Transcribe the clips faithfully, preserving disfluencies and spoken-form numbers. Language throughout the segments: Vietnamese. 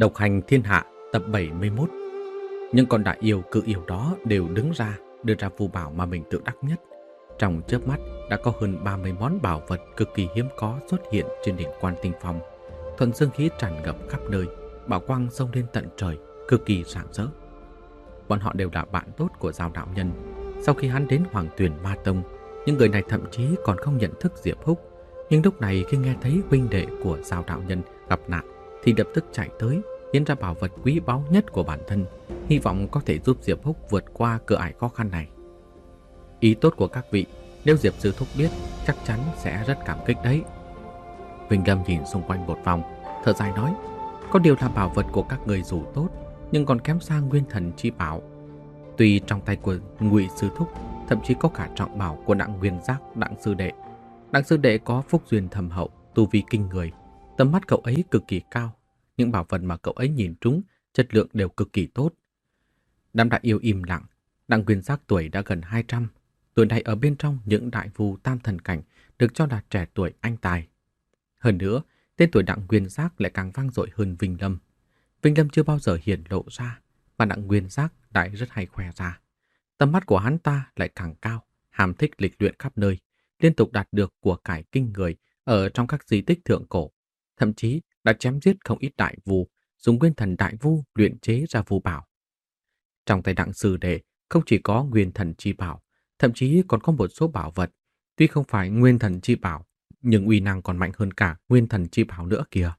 Độc hành thiên hạ tập bảy mươi mốt. Những con đại yêu cự yêu đó đều đứng ra đưa ra phù bảo mà mình tự đắc nhất. Trong chớp mắt đã có hơn ba mươi món bảo vật cực kỳ hiếm có xuất hiện trên đỉnh Quan Tinh Phong. Thuận dương khí tràn ngập khắp nơi, bảo quang xông lên tận trời, cực kỳ rạng rỡ. Bọn họ đều là bạn tốt của Giao đạo nhân. Sau khi hắn đến Hoàng Tuyền Ma Tông, những người này thậm chí còn không nhận thức Diệp Húc. Nhưng lúc này khi nghe thấy huynh đệ của Giao đạo nhân gặp nạn thì lập tức chạy tới, hiến ra bảo vật quý báu nhất của bản thân, hy vọng có thể giúp Diệp Húc vượt qua cửa ải khó khăn này. Ý tốt của các vị, nếu Diệp Sư Thúc biết, chắc chắn sẽ rất cảm kích đấy. Vinh Lâm nhìn xung quanh một vòng, thở dài nói: có điều là bảo vật của các người dù tốt, nhưng còn kém xa Nguyên Thần Chi Bảo. Tuy trong tay của Ngụy Sư Thúc thậm chí có cả trọng bảo của Đặng Nguyên Giác, Đặng Sư Đệ. Đặng Sư Đệ có phúc duyên thâm hậu, tu vi kinh người, tầm mắt cậu ấy cực kỳ cao. Những bảo vật mà cậu ấy nhìn trúng, chất lượng đều cực kỳ tốt. Đám đại yêu im lặng. Đặng Nguyên Giác tuổi đã gần hai trăm, tuổi này ở bên trong những đại vu tam thần cảnh được cho là trẻ tuổi anh tài. Hơn nữa, tên tuổi Đặng Nguyên Giác lại càng vang dội hơn Vinh Lâm. Vinh Lâm chưa bao giờ hiển lộ ra, mà Đặng Nguyên Giác lại rất hay khoe ra. Tầm mắt của hắn ta lại càng cao, ham thích lịch luyện khắp nơi, liên tục đạt được của cải kinh người ở trong các di tích thượng cổ, thậm chí đã chém giết không ít đại vu, dùng nguyên thần đại vu luyện chế ra vu bảo. Trong tay Đặng Sư Đệ không chỉ có nguyên thần chi bảo, thậm chí còn có một số bảo vật, tuy không phải nguyên thần chi bảo, nhưng uy năng còn mạnh hơn cả nguyên thần chi bảo nữa kìa.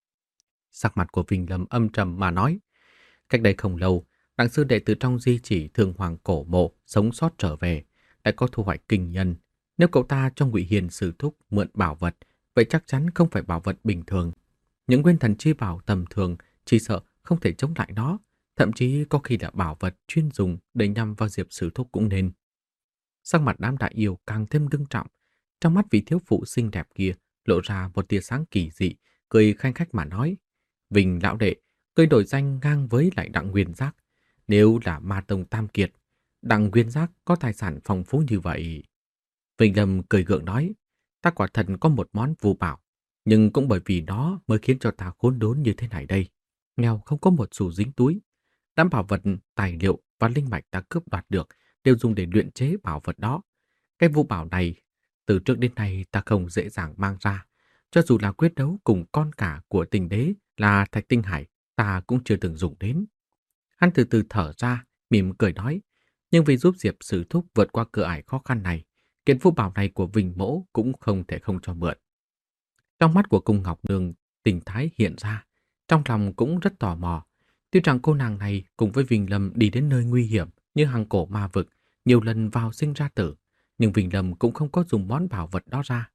Sắc mặt của Vinh Lâm âm trầm mà nói: cách đây không lâu, Đặng Sư Đệ từ trong di chỉ Thương Hoàng cổ mộ sống sót trở về, lại có thu hoạch kinh nhân. Nếu cậu ta cho Ngụy Hiền Sư Thúc mượn bảo vật, vậy chắc chắn không phải bảo vật bình thường. Những nguyên thần chi bảo tầm thường chỉ sợ không thể chống lại nó, thậm chí có khi là bảo vật chuyên dùng để nhằm vào Diệp Sư Thúc cũng nên. Sắc mặt đám đại yêu càng thêm ngưng trọng, trong mắt vị thiếu phụ xinh đẹp kia lộ ra một tia sáng kỳ dị, cười khanh khách mà nói: Vinh lão đệ, ngươi đổi danh ngang với lại Đặng Nguyên Giác. Nếu là Ma Tông Tam Kiệt, Đặng Nguyên Giác có tài sản phong phú như vậy. Vinh Lâm cười gượng nói: ta quả thật có một món vu bảo, nhưng cũng bởi vì nó mới khiến cho ta khốn đốn như thế này đây. Nghèo không có một xu dính túi. Đám bảo vật, tài liệu và linh mạch ta cướp đoạt được đều dùng để luyện chế bảo vật đó. Cái vu bảo này, từ trước đến nay ta không dễ dàng mang ra. Cho dù là quyết đấu cùng con cả của Tình Đế là Thạch Tinh Hải, ta cũng chưa từng dùng đến. Hắn từ từ thở ra, mỉm cười nói: nhưng vì giúp Diệp Sư Thúc vượt qua cửa ải khó khăn này, kiện vu bảo này của Vinh Mỗ cũng không thể không cho mượn. Trong mắt của Cung Ngọc Nương tình thái hiện ra, trong lòng cũng rất tò mò. Tuy rằng cô nàng này cùng với Vinh Lâm đi đến nơi nguy hiểm như hang cổ ma vực, nhiều lần vào sinh ra tử, nhưng Vinh Lâm cũng không có dùng món bảo vật đó ra.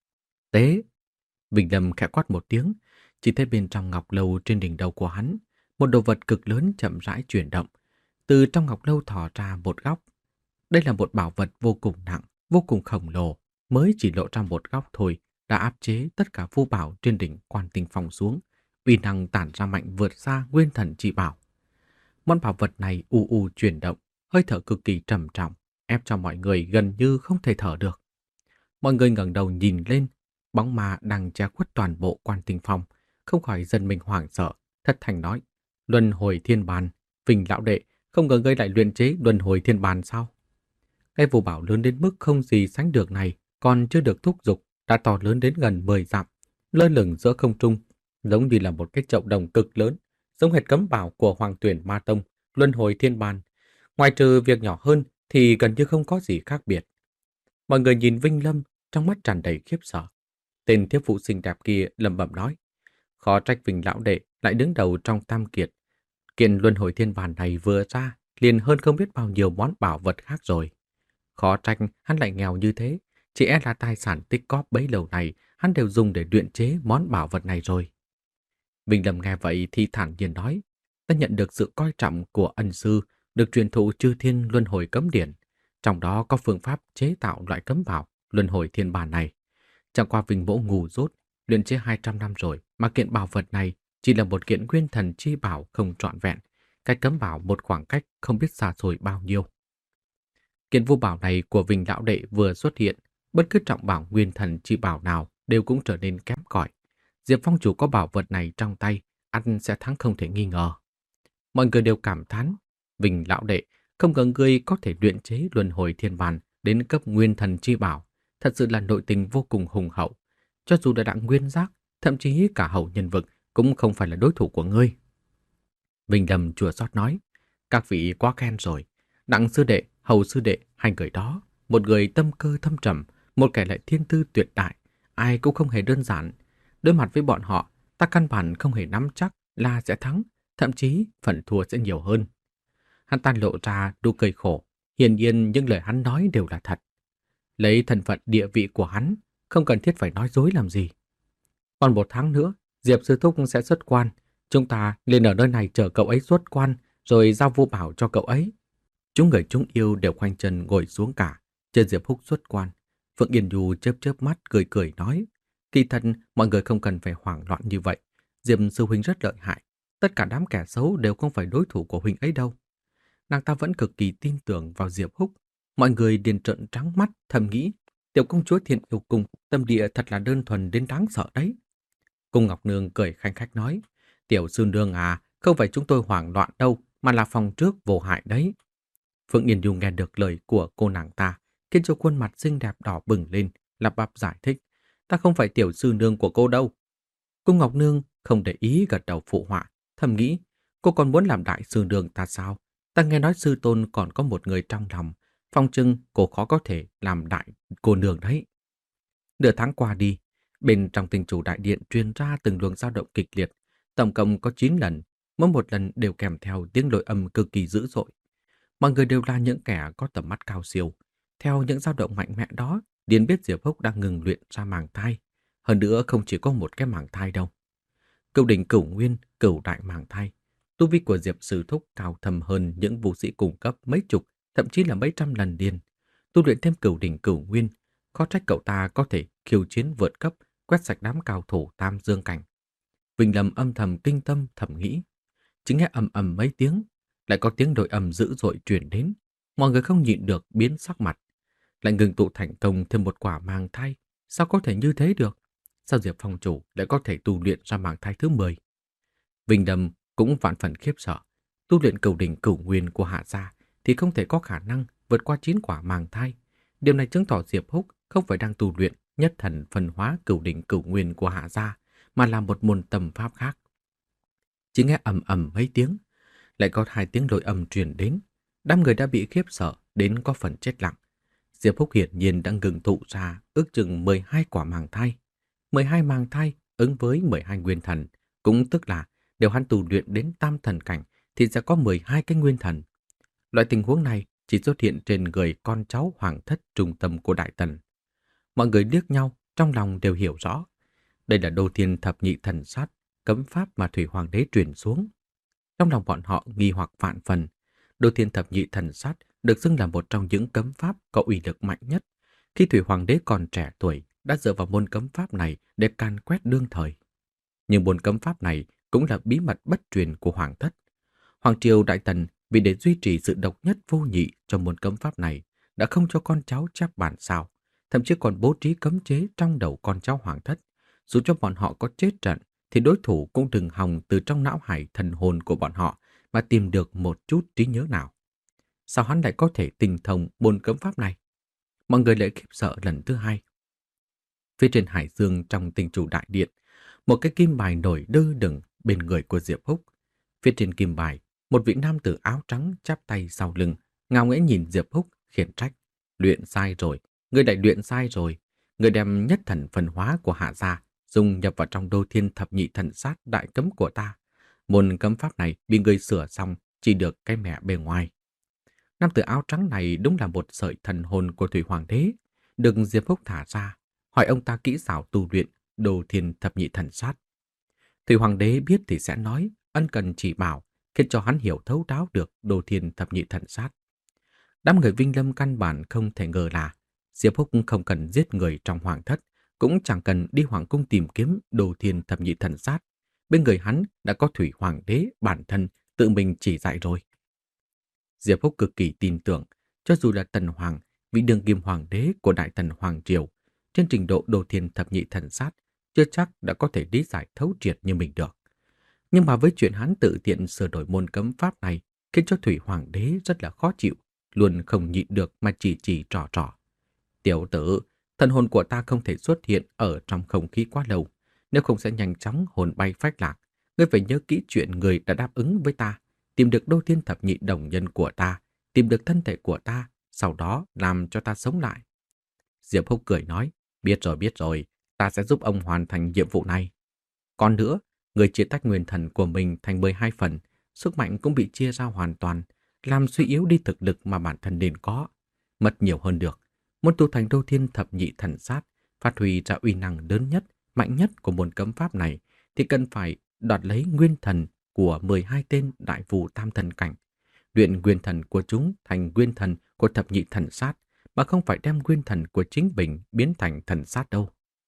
Tế! Vinh Lâm khẽ quát một tiếng, chỉ thấy bên trong ngọc lâu trên đỉnh đầu của hắn, một đồ vật cực lớn chậm rãi chuyển động. Từ trong ngọc lâu thò ra một góc. Đây là một bảo vật vô cùng nặng, vô cùng khổng lồ, mới chỉ lộ ra một góc thôi đã áp chế tất cả vu bảo trên đỉnh Quan Tinh Phong xuống, uy năng tản ra mạnh vượt xa nguyên thần chi bảo. Món bảo vật này u u chuyển động, hơi thở cực kỳ trầm trọng, ép cho mọi người gần như không thể thở được. Mọi người ngẩng đầu nhìn lên, bóng ma đang che khuất toàn bộ Quan Tinh Phong, không khỏi giật mình hoảng sợ, thất thanh nói: Luân hồi thiên bàn, Vinh lão đệ, không ngờ ngươi lại luyện chế luân hồi thiên bàn sao? Cái vu bảo lớn đến mức không gì sánh được này, còn chưa được thúc giục, đã to lớn đến gần mười dặm, lơ lửng giữa không trung, giống như là một cái chậu đồng cực lớn, giống hệt cấm bảo của Hoàng Tuyển Ma Tông, luân hồi thiên bàn. Ngoài trừ việc nhỏ hơn thì gần như không có gì khác biệt. Mọi người nhìn Vinh Lâm, trong mắt tràn đầy khiếp sợ. Tên thiếu phụ xinh đẹp kia lẩm bẩm nói: khó trách Vinh lão đệ lại đứng đầu trong tam kiệt. Kiện luân hồi thiên bàn này vừa ra, liền hơn không biết bao nhiêu món bảo vật khác rồi. Khó trách hắn lại nghèo như thế, chỉ e là tài sản tích cóp bấy lâu này hắn đều dùng để luyện chế món bảo vật này rồi. Vinh Lâm nghe vậy thì thản nhiên nói: ta nhận được sự coi trọng của ân sư, được truyền thụ chư thiên luân hồi cấm điển, trong đó có phương pháp chế tạo loại cấm bảo luân hồi thiên bàn này. Chẳng qua Vinh Mỗ ngu dốt, luyện chế hai trăm năm rồi mà kiện bảo vật này chỉ là một kiện nguyên thần chi bảo không trọn vẹn, cách cấm bảo một khoảng cách không biết xa xôi bao nhiêu. Kiện vu bảo này của Vinh lão đệ vừa xuất hiện, bất cứ trọng bảo nguyên thần chi bảo nào đều cũng trở nên kém cỏi. Diệp Phong chủ có bảo vật này trong tay, ăn sẽ thắng không thể nghi ngờ. Mọi người đều cảm thán, Vinh lão đệ, không ngờ ngươi có thể luyện chế luân hồi thiên văn đến cấp nguyên thần chi bảo, thật sự là nội tình vô cùng hùng hậu. Cho dù là đặng nguyên giác, thậm chí cả hậu nhân vực cũng không phải là đối thủ của ngươi. Vinh Lâm chua xót nói, các vị quá khen rồi. Đặng sư đệ, hầu sư đệ, hai người đó, một người tâm cơ thâm trầm, một kẻ lại thiên tư tuyệt đại, ai cũng không hề đơn giản. Đối mặt với bọn họ, ta căn bản không hề nắm chắc là sẽ thắng, thậm chí phần thua sẽ nhiều hơn. Hắn ta lộ ra nụ cười khổ, hiển nhiên những lời hắn nói đều là thật. Lấy thân phận địa vị của hắn, không cần thiết phải nói dối làm gì. Còn một tháng nữa, Diệp Sư Thúc sẽ xuất quan. Chúng ta lên ở nơi này chờ cậu ấy xuất quan, rồi giao vô bảo cho cậu ấy. Chúng người chúng yêu đều khoanh chân ngồi xuống cả, chờ Diệp Húc xuất quan. Phượng Yên Du chớp chớp mắt cười cười nói, kỳ thật mọi người không cần phải hoảng loạn như vậy. Diệp Sư Huynh rất lợi hại, tất cả đám kẻ xấu đều không phải đối thủ của Huynh ấy đâu. Nàng ta vẫn cực kỳ tin tưởng vào Diệp Húc. Mọi người điền trợn trắng mắt thầm nghĩ, tiểu công chúa Thiên Yêu Cung tâm địa thật là đơn thuần đến đáng sợ đấy. Cung Ngọc Nương cười khanh khách nói, tiểu sư nương à, không phải chúng tôi hoảng loạn đâu, mà là phòng trước vô hại đấy. Phượng Yên Du nghe được lời của cô nàng ta, khiến cho khuôn mặt xinh đẹp đỏ bừng lên, lắp bắp giải thích, ta không phải tiểu sư nương của cô đâu. Cung Ngọc Nương không để ý gật đầu phụ họa, thầm nghĩ, cô còn muốn làm đại sư nương ta sao? Ta nghe nói sư tôn còn có một người trong lòng, phong trưng cô khó có thể làm đại cô nương đấy. Nửa tháng qua đi, bên trong Tinh Chủ Đại Điện truyền ra từng luồng dao động kịch liệt, tổng cộng có chín lần, mỗi một lần đều kèm theo tiếng lôi âm cực kỳ dữ dội. Mọi người đều là những kẻ có tầm mắt cao siêu. Theo những dao động mạnh mẽ đó, điền biết Diệp Húc đang ngừng luyện ra màng thai. Hơn nữa không chỉ có một cái màng thai đâu. Cửu đỉnh cửu nguyên, cửu đại màng thai. Tu vi của Diệp Sư Thúc cao thầm hơn những vũ sĩ cùng cấp mấy chục, thậm chí là mấy trăm lần điên. Tu luyện thêm cửu đỉnh cửu nguyên, khó trách cậu ta có thể khiêu chiến vượt cấp, quét sạch đám cao thủ tam dương cảnh. Vinh Lâm âm thầm kinh tâm thầm nghĩ. Chỉ nghe ầm ầm mấy tiếng, lại có tiếng đội ầm dữ dội truyền đến. Mọi người không nhịn được biến sắc mặt. Lại ngừng tụ thành công thêm một quả màng thai. Sao có thể như thế được? Sao Diệp Phong chủ lại có thể tu luyện ra màng thai thứ mười? Vinh Lâm cũng vạn phần khiếp sợ. Tu luyện cửu đỉnh cửu nguyên của Hạ gia thì không thể có khả năng vượt qua chín quả màng thai. Điều này chứng tỏ Diệp Húc không phải đang tu luyện nhất thần phân hóa cửu đỉnh cửu nguyên của Hạ gia, mà là một môn tầm pháp khác. Chỉ nghe ầm ầm mấy tiếng, lại có hai tiếng lôi âm truyền đến. Đám người đã bị khiếp sợ đến có phần chết lặng. Diệp Húc hiển nhiên đã ngừng tụ ra ước chừng mười hai quả màng thai. mười hai màng thai ứng với mười hai nguyên thần, cũng tức là nếu hắn tu luyện đến tam thần cảnh thì sẽ có mười hai cái nguyên thần. Loại tình huống này chỉ xuất hiện trên người con cháu hoàng thất trung tâm của Đại Tần. Mọi người liếc nhau, trong lòng đều hiểu rõ. Đây là Đô Thiên Thập Nhị Thần Sát, cấm pháp mà Thủy Hoàng đế truyền xuống. Trong lòng bọn họ nghi hoặc vạn phần. Đô Thiên Thập Nhị Thần Sát được xưng là một trong những cấm pháp có uy lực mạnh nhất. Khi Thủy Hoàng đế còn trẻ tuổi, đã dựa vào môn cấm pháp này để can quét đương thời. Nhưng môn cấm pháp này cũng là bí mật bất truyền của Hoàng thất. Hoàng triều Đại Tần vì để duy trì sự độc nhất vô nhị trong môn cấm pháp này đã không cho con cháu chép bản sao, thậm chí còn bố trí cấm chế trong đầu con cháu Hoàng thất. Dù cho bọn họ có chết trận thì đối thủ cũng đừng hòng từ trong não hải thần hồn của bọn họ mà tìm được một chút trí nhớ nào. Sao hắn lại có thể tinh thông môn cấm pháp này? Mọi người lại khiếp sợ lần thứ hai. Phía trên hải dương trong Tinh Chủ Đại Điện, một cái kim bài nổi đơ đửng bên người của Diệp Húc. Phía trên kim bài, một vị nam tử áo trắng chắp tay sau lưng, ngao nghễ nhìn Diệp Húc khiển trách. Luyện sai rồi, người đại luyện sai rồi. Người đem nhất thần phân hóa của Hạ gia dùng nhập vào trong Đô Thiên Thập Nhị Thần Sát đại cấm của ta. Môn cấm pháp này bị người sửa xong chỉ được cái mẹ bề ngoài. Nam tử áo trắng này đúng là một sợi thần hồn của Thủy Hoàng đế, được Diệp Húc thả ra, hỏi ông ta kỹ xảo tu luyện Đô Thiên Thập Nhị Thần Sát. Thủy Hoàng đế biết thì sẽ nói, ân cần chỉ bảo, khiến cho hắn hiểu thấu đáo được Đô Thiên Thập Nhị Thần Sát. Đám người Vinh Lâm căn bản không thể ngờ là Diệp Húc không cần giết người trong hoàng thất, cũng chẳng cần đi hoàng cung tìm kiếm Đô Thiên Thập Nhị Thần Sát. Bên người hắn đã có Thủy Hoàng đế bản thân tự mình chỉ dạy rồi. Diệp Húc cực kỳ tin tưởng, cho dù là Tần Hoàng, vị đương kim hoàng đế của Đại Tần Hoàng Triều, trên trình độ Đô Thiên Thập Nhị Thần Sát, chưa chắc đã có thể lý giải thấu triệt như mình được. Nhưng mà với chuyện hắn tự tiện sửa đổi môn cấm pháp này khiến cho Thủy Hoàng đế rất là khó chịu, luôn không nhịn được mà chỉ chỉ trò trò. Tiểu tử, thần hồn của ta không thể xuất hiện ở trong không khí quá lâu, nếu không sẽ nhanh chóng hồn bay phách lạc. Ngươi phải nhớ kỹ chuyện người đã đáp ứng với ta, tìm được đô thiên thập nhị đồng nhân của ta, tìm được thân thể của ta, sau đó làm cho ta sống lại. Diệp Húc cười nói, biết rồi biết rồi, ta sẽ giúp ông hoàn thành nhiệm vụ này. Còn nữa, người chia tách nguyên thần của mình thành mười hai phần, sức mạnh cũng bị chia ra hoàn toàn, làm suy yếu đi thực lực mà bản thân nên có. Mất nhiều hơn được. Muốn tu thành đô thiên thập nhị thần sát, phát huy ra uy năng lớn nhất, mạnh nhất của môn cấm pháp này, thì cần phải đoạt lấy nguyên thần của mười hai tên đại phù tam thần cảnh. Luyện nguyên thần của chúng thành nguyên thần của thập nhị thần sát, mà không phải đem nguyên thần của chính mình biến thành thần sát đâu.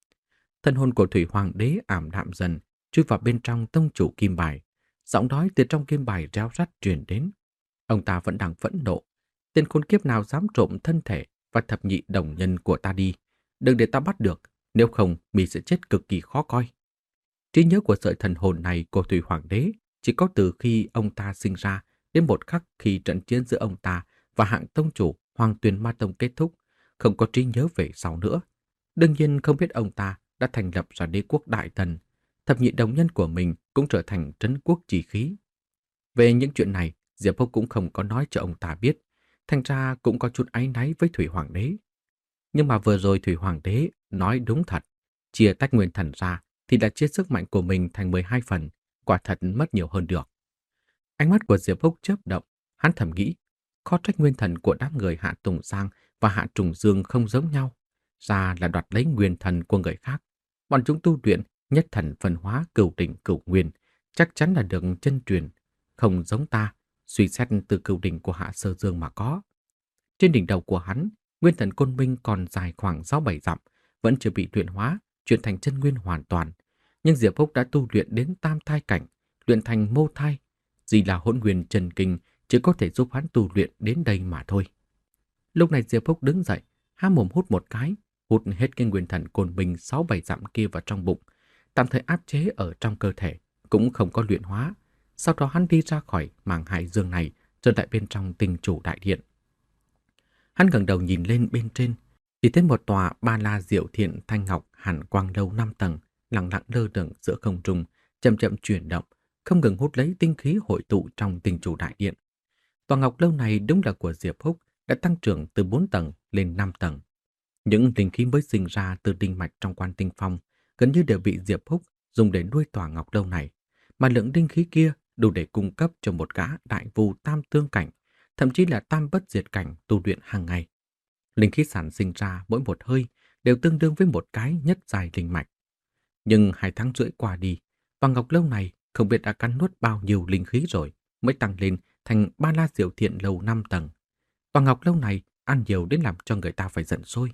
Thần hồn của Thủy Hoàng đế ảm đạm dần, chui vào bên trong tông chủ kim bài. Giọng nói từ trong kim bài reo rắt truyền đến. Ông ta vẫn đang phẫn nộ. Tên khốn kiếp nào dám trộm thân thể và thập nhị đồng nhân của ta đi. Đừng để ta bắt được, nếu không mi sẽ chết cực kỳ khó coi. Trí nhớ của sợi thần hồn này của Thủy Hoàng đế chỉ có từ khi ông ta sinh ra đến một khắc khi trận chiến giữa ông ta và hạng tông chủ Hoàng Tuyền Ma Tông kết thúc, không có trí nhớ về sau nữa. Đương nhiên không biết ông ta đã thành lập ra đế quốc Đại Tần, thập nhị đồng nhân của mình cũng trở thành trấn quốc chí khí. Về những chuyện này, Diệp Húc cũng không có nói cho ông ta biết, thành ra cũng có chút áy náy với Thủy Hoàng đế. Nhưng mà vừa rồi Thủy Hoàng đế nói đúng thật, chia tách nguyên thần ra thì đã chia sức mạnh của mình thành mười hai phần, quả thật mất nhiều hơn được. Ánh mắt của Diệp Húc chớp động, hắn thầm nghĩ, khó trách nguyên thần của đám người Hạ Tùng Giang và Hạ Trùng Dương không giống nhau, ra là đoạt lấy nguyên thần của người khác. Bọn chúng tu luyện nhất thần phân hóa cửu đỉnh cửu nguyên, chắc chắn là được chân truyền, không giống ta, suy xét từ cửu đỉnh của Hạ Sơ Dương mà có. Trên đỉnh đầu của hắn, nguyên thần Côn Minh còn dài khoảng sáu bảy dặm, vẫn chưa bị luyện hóa, chuyển thành chân nguyên hoàn toàn. Nhưng Diệp Húc đã tu luyện đến tam thai cảnh, luyện thành mô thai, gì là hỗn nguyên chân kinh, chỉ có thể giúp hắn tu luyện đến đây mà thôi. Lúc này Diệp Húc đứng dậy, há mồm hút một cái, hút hết cái nguyên thần Côn Minh sáu bảy dặm kia vào trong bụng, tạm thời áp chế ở trong cơ thể, cũng không có luyện hóa. Sau đó hắn đi ra khỏi màng hải dương này, trở lại bên trong tinh chủ đại điện. Hắn ngẩng đầu nhìn lên bên trên, chỉ thấy một tòa ba la diệu thiện thanh ngọc hàn quang lâu năm tầng, lặng lặng lơ lửng giữa không trung, chậm chậm chuyển động, không ngừng hút lấy tinh khí hội tụ trong tinh chủ đại điện. Tòa ngọc lâu này đúng là của Diệp Húc, đã tăng trưởng từ bốn tầng lên năm tầng. Những linh khí mới sinh ra từ linh mạch trong Quan Tinh Phong gần như đều bị Diệp Húc dùng để nuôi tòa ngọc lâu này, mà lượng linh khí kia đủ để cung cấp cho một gã đại vu tam tương cảnh, thậm chí là tam bất diệt cảnh tu luyện hàng ngày. Linh khí sản sinh ra mỗi một hơi đều tương đương với một cái nhất dài linh mạch. Nhưng hai tháng rưỡi qua đi, tòa ngọc lâu này không biết đã cắn nuốt bao nhiêu linh khí rồi mới tăng lên thành ba la diệu thiện lầu năm tầng. Tòa ngọc lâu này ăn nhiều đến làm cho người ta phải giận sôi.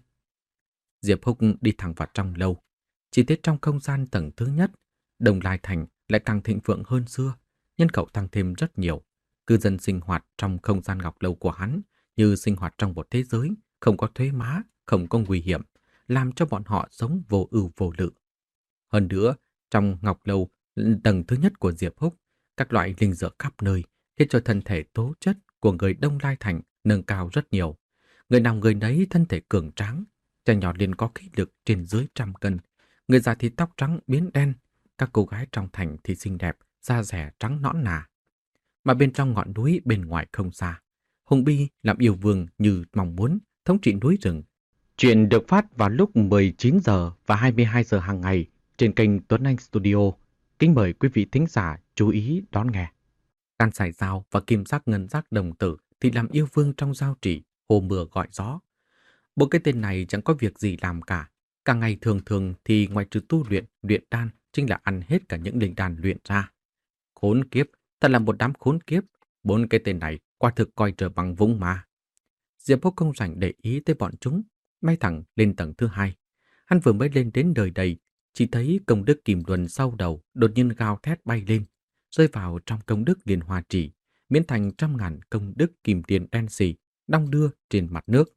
Diệp Húc đi thẳng vào trong lâu, chỉ thấy trong không gian tầng thứ nhất, Đồng Lai Thành lại càng thịnh vượng hơn xưa, nhân khẩu tăng thêm rất nhiều. Cư dân sinh hoạt trong không gian ngọc lâu của hắn như sinh hoạt trong một thế giới không có thuế má, không có nguy hiểm, làm cho bọn họ sống vô ưu vô lự. Hơn nữa, trong ngọc lâu tầng thứ nhất của Diệp Húc, các loại linh dược khắp nơi khiến cho thân thể tố chất của người Đông Lai Thành nâng cao rất nhiều. Người nào người nấy thân thể cường tráng, trẻ nhỏ liền có khí lực trên dưới trăm cân, người già thì tóc trắng biến đen, các cô gái trong thành thì xinh đẹp, da dẻ trắng nõn nà. Mà bên trong ngọn núi bên ngoài không xa, Hùng Bi làm yêu vương như mong muốn thống trị núi rừng. Chuyện được phát vào lúc mười chín giờ và hai mươi hai giờ hàng ngày trên kênh Tuấn Anh Studio. Kính mời quý vị thính giả chú ý đón nghe. Can Sải Dao và Kim Giác Ngân Giác Đồng Tử thì làm yêu vương trong giao chỉ, hồ mưa gọi gió. Bộ cái tên này chẳng có việc gì làm cả. Cả ngày thường thường thì ngoài trừ tu luyện, luyện đan, chính là ăn hết cả những linh đan luyện ra. Khốn kiếp, thật là một đám khốn kiếp. Bốn cái tên này quả thực coi trời bằng vung mà. Diệp Húc không rảnh để ý tới bọn chúng, bay thẳng lên tầng thứ hai. Hắn vừa mới lên đến đời đầy, chỉ thấy công đức Kim Luân sau đầu đột nhiên gào thét bay lên, rơi vào trong công đức Liên Hoa Chỉ, biến thành trăm ngàn công đức kim tiền đen xì, đong đưa trên mặt nước.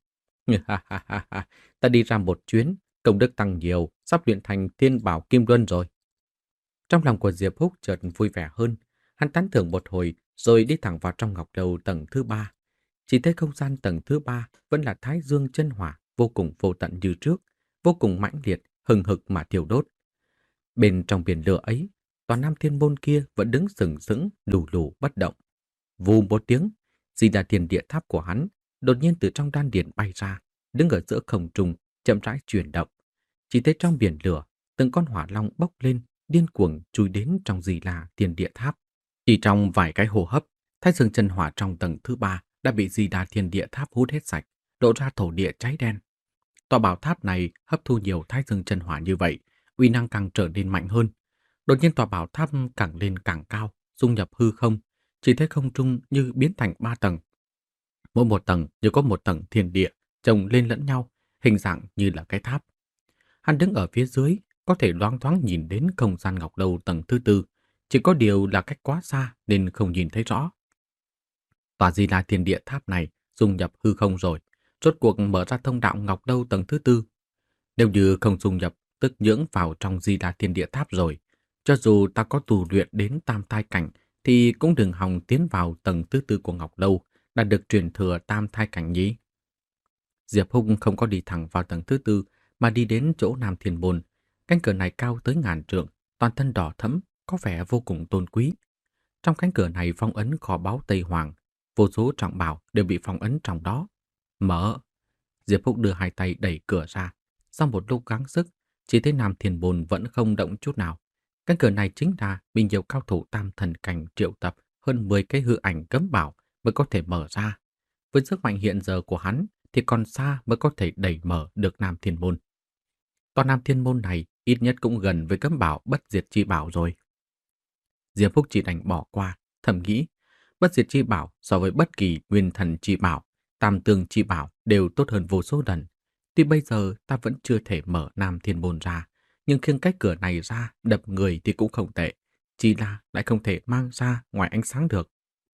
Ta đi ra một chuyến, công đức tăng nhiều, sắp luyện thành Thiên Bảo Kim Luân rồi. Trong lòng của Diệp Húc chợt vui vẻ hơn, hắn tán thưởng một hồi rồi đi thẳng vào trong ngọc lâu tầng thứ ba. Chỉ thấy không gian tầng thứ ba vẫn là thái dương chân hỏa vô cùng vô tận như trước, vô cùng mãnh liệt, hừng hực mà thiêu đốt. Bên trong biển lửa ấy, tòa Nam Thiên Môn kia vẫn đứng sừng sững, lù lù bất động. Vù một tiếng, Di Đà Thiên Địa Tháp của hắn đột nhiên từ trong đan điền bay ra, đứng ở giữa không trung, chậm rãi chuyển động. Chỉ thấy trong biển lửa, từng con hỏa long bốc lên, điên cuồng chui đến trong Di Đà Thiên Địa Tháp. Chỉ trong vài cái hô hấp, thái dương chân hỏa trong tầng thứ ba đã bị Di Đà Thiên Địa Tháp hút hết sạch, lộ ra thổ địa cháy đen. Tòa bảo tháp này hấp thu nhiều thái dương chân hỏa như vậy, uy năng càng trở nên mạnh hơn. Đột nhiên tòa bảo tháp càng lên càng cao, dung nhập hư không, chỉ thấy không trung như biến thành ba tầng. Mỗi một tầng như có một tầng thiên địa chồng lên lẫn nhau, hình dạng như là cái tháp. Hắn đứng ở phía dưới, có thể loáng thoáng nhìn đến không gian ngọc lâu tầng thứ tư, chỉ có điều là cách quá xa nên không nhìn thấy rõ. Tòa Di La Thiên Địa Tháp này dung nhập hư không rồi, rốt cuộc mở ra thông đạo ngọc lâu tầng thứ tư. Nếu như không dung nhập, tức nhưỡng vào trong Di La Thiên Địa Tháp rồi, cho dù ta có tu luyện đến tam thai cảnh thì cũng đừng hòng tiến vào tầng thứ tư của ngọc lâu, đã được truyền thừa tam thai cảnh nhí. Diệp Hùng không có đi thẳng vào tầng thứ tư mà đi đến chỗ Nam Thiên Môn. Cánh cửa này cao tới ngàn trượng, toàn thân đỏ thẫm, có vẻ vô cùng tôn quý. Trong cánh cửa này phong ấn kho báu Tây Hoàng, vô số trọng bảo đều bị phong ấn trong đó. Mở! Diệp Húc đưa hai tay đẩy cửa ra. Sau một lúc gắng sức, chỉ thấy Nam Thiên Môn vẫn không động chút nào. Cánh cửa này chính là bị nhiều cao thủ tam thần cảnh triệu tập hơn mười cái hư ảnh cấm bảo mới có thể mở ra. Với sức mạnh hiện giờ của hắn thì còn xa mới có thể đẩy mở được Nam Thiên Môn. Tòa Nam Thiên Môn này ít nhất cũng gần với cấm bảo bất diệt chi bảo rồi. Diệp Húc chỉ đành bỏ qua, thầm nghĩ, bất diệt chi bảo so với bất kỳ nguyên thần chi bảo, tam tương chi bảo đều tốt hơn vô số lần. Tuy bây giờ ta vẫn chưa thể mở Nam Thiên Môn ra, nhưng khiêng cái cửa này ra đập người thì cũng không tệ, chỉ là lại không thể mang ra ngoài ánh sáng được.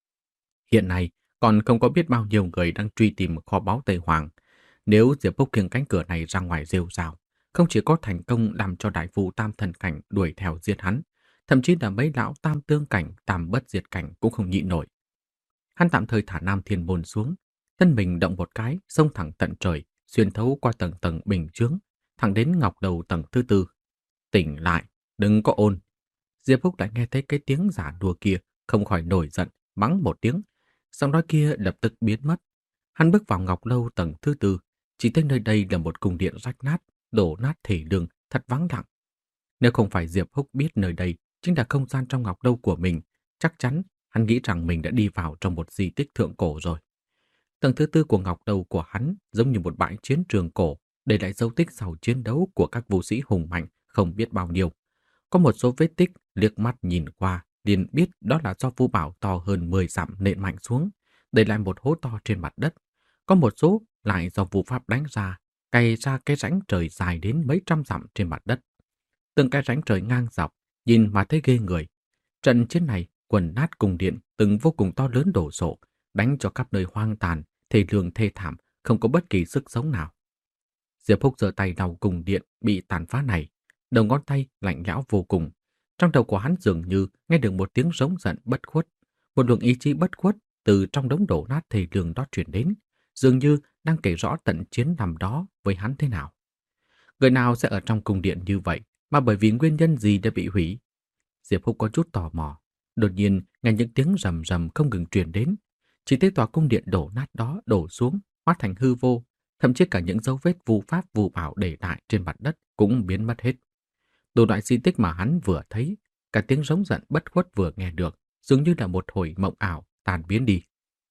Hiện nay còn không có biết bao nhiêu người đang truy tìm kho báu Tây Hoàng. Nếu Diệp Húc khiêng cánh cửa này ra ngoài rêu rao, không chỉ có thành công làm cho đại phu tam thần cảnh đuổi theo giết hắn, thậm chí là mấy lão tam tương cảnh, tam bất diệt cảnh cũng không nhịn nổi. Hắn tạm thời thả Nam Thiên Môn xuống, thân mình động một cái, xông thẳng tận trời, xuyên thấu qua tầng tầng bình chướng, thẳng đến ngọc đầu tầng thứ tư. Tỉnh lại, đừng có ồn. Diệp Húc lại nghe thấy cái tiếng giả đùa kia, không khỏi nổi giận, mắng một tiếng. Giọng nói kia lập tức biến mất. Hắn bước vào ngọc lâu tầng thứ tư, chỉ thấy nơi đây là một cung điện rách nát, đổ nát thể đường, thật vắng lặng. Nếu không phải Diệp Húc biết nơi đây chính là không gian trong ngọc lâu của mình, chắc chắn hắn nghĩ rằng mình đã đi vào trong một di tích thượng cổ rồi. Tầng thứ tư của ngọc lâu của hắn giống như một bãi chiến trường cổ, để lại dấu tích sau chiến đấu của các vũ sĩ hùng mạnh không biết bao nhiêu. Có một số vết tích liếc mắt nhìn qua liền biết đó là do Vu Bảo to hơn mười dặm nện mạnh xuống, để lại một hố to trên mặt đất. Có một số lại do Vu Pháp đánh ra, cày ra cái rãnh trời dài đến mấy trăm dặm trên mặt đất. Từng cái rãnh trời ngang dọc, nhìn mà thấy ghê người. Trận chiến này quần nát cung điện từng vô cùng to lớn đổ sộ, đánh cho khắp nơi hoang tàn, thê lương thê thảm, không có bất kỳ sức sống nào. Diệp Húc giơ tay lau cung điện bị tàn phá này, đầu ngón tay lạnh lẽo vô cùng. Trong đầu của hắn dường như nghe được một tiếng rống giận bất khuất, một luồng ý chí bất khuất từ trong đống đổ nát thê lương đó truyền đến, dường như đang kể rõ trận chiến năm đó với hắn thế nào. Người nào sẽ ở trong cung điện như vậy mà bởi vì nguyên nhân gì đã bị hủy? Diệp Húc có chút tò mò, đột nhiên nghe những tiếng rầm rầm không ngừng truyền đến, chỉ thấy tòa cung điện đổ nát đó đổ xuống, hóa thành hư vô, thậm chí cả những dấu vết vu pháp vu bảo để lại trên mặt đất cũng biến mất hết. Đủ loại di tích mà hắn vừa thấy, cả tiếng rống giận bất khuất vừa nghe được, dường như là một hồi mộng ảo tan biến đi.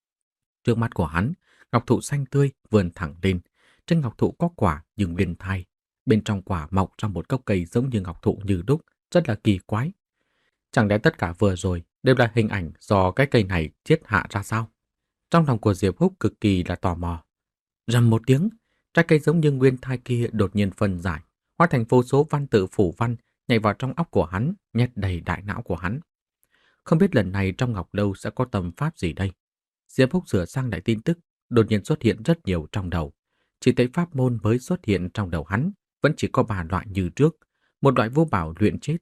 Trước mắt của hắn, ngọc thụ xanh tươi vươn thẳng lên, trên ngọc thụ có quả nhưng viên thai, bên trong quả mọc ra một gốc cây giống như ngọc thụ như đúc, rất là kỳ quái. Chẳng lẽ tất cả vừa rồi đều là hình ảnh do cái cây này chiết hạ ra sao? Trong lòng của Diệp Húc cực kỳ là tò mò. Rầm một tiếng, trái cây giống như nguyên thai kia đột nhiên phân giải, hóa thành vô số văn tự phủ văn nhảy vào trong óc của hắn, nhét đầy đại não của hắn. Không biết lần này trong ngọc lâu sẽ có tầm pháp gì đây? Diệp Húc sửa sang lại tin tức, đột nhiên xuất hiện rất nhiều trong đầu. Chỉ thấy pháp môn mới xuất hiện trong đầu hắn vẫn chỉ có ba loại như trước, một loại vô bảo luyện chế thuật,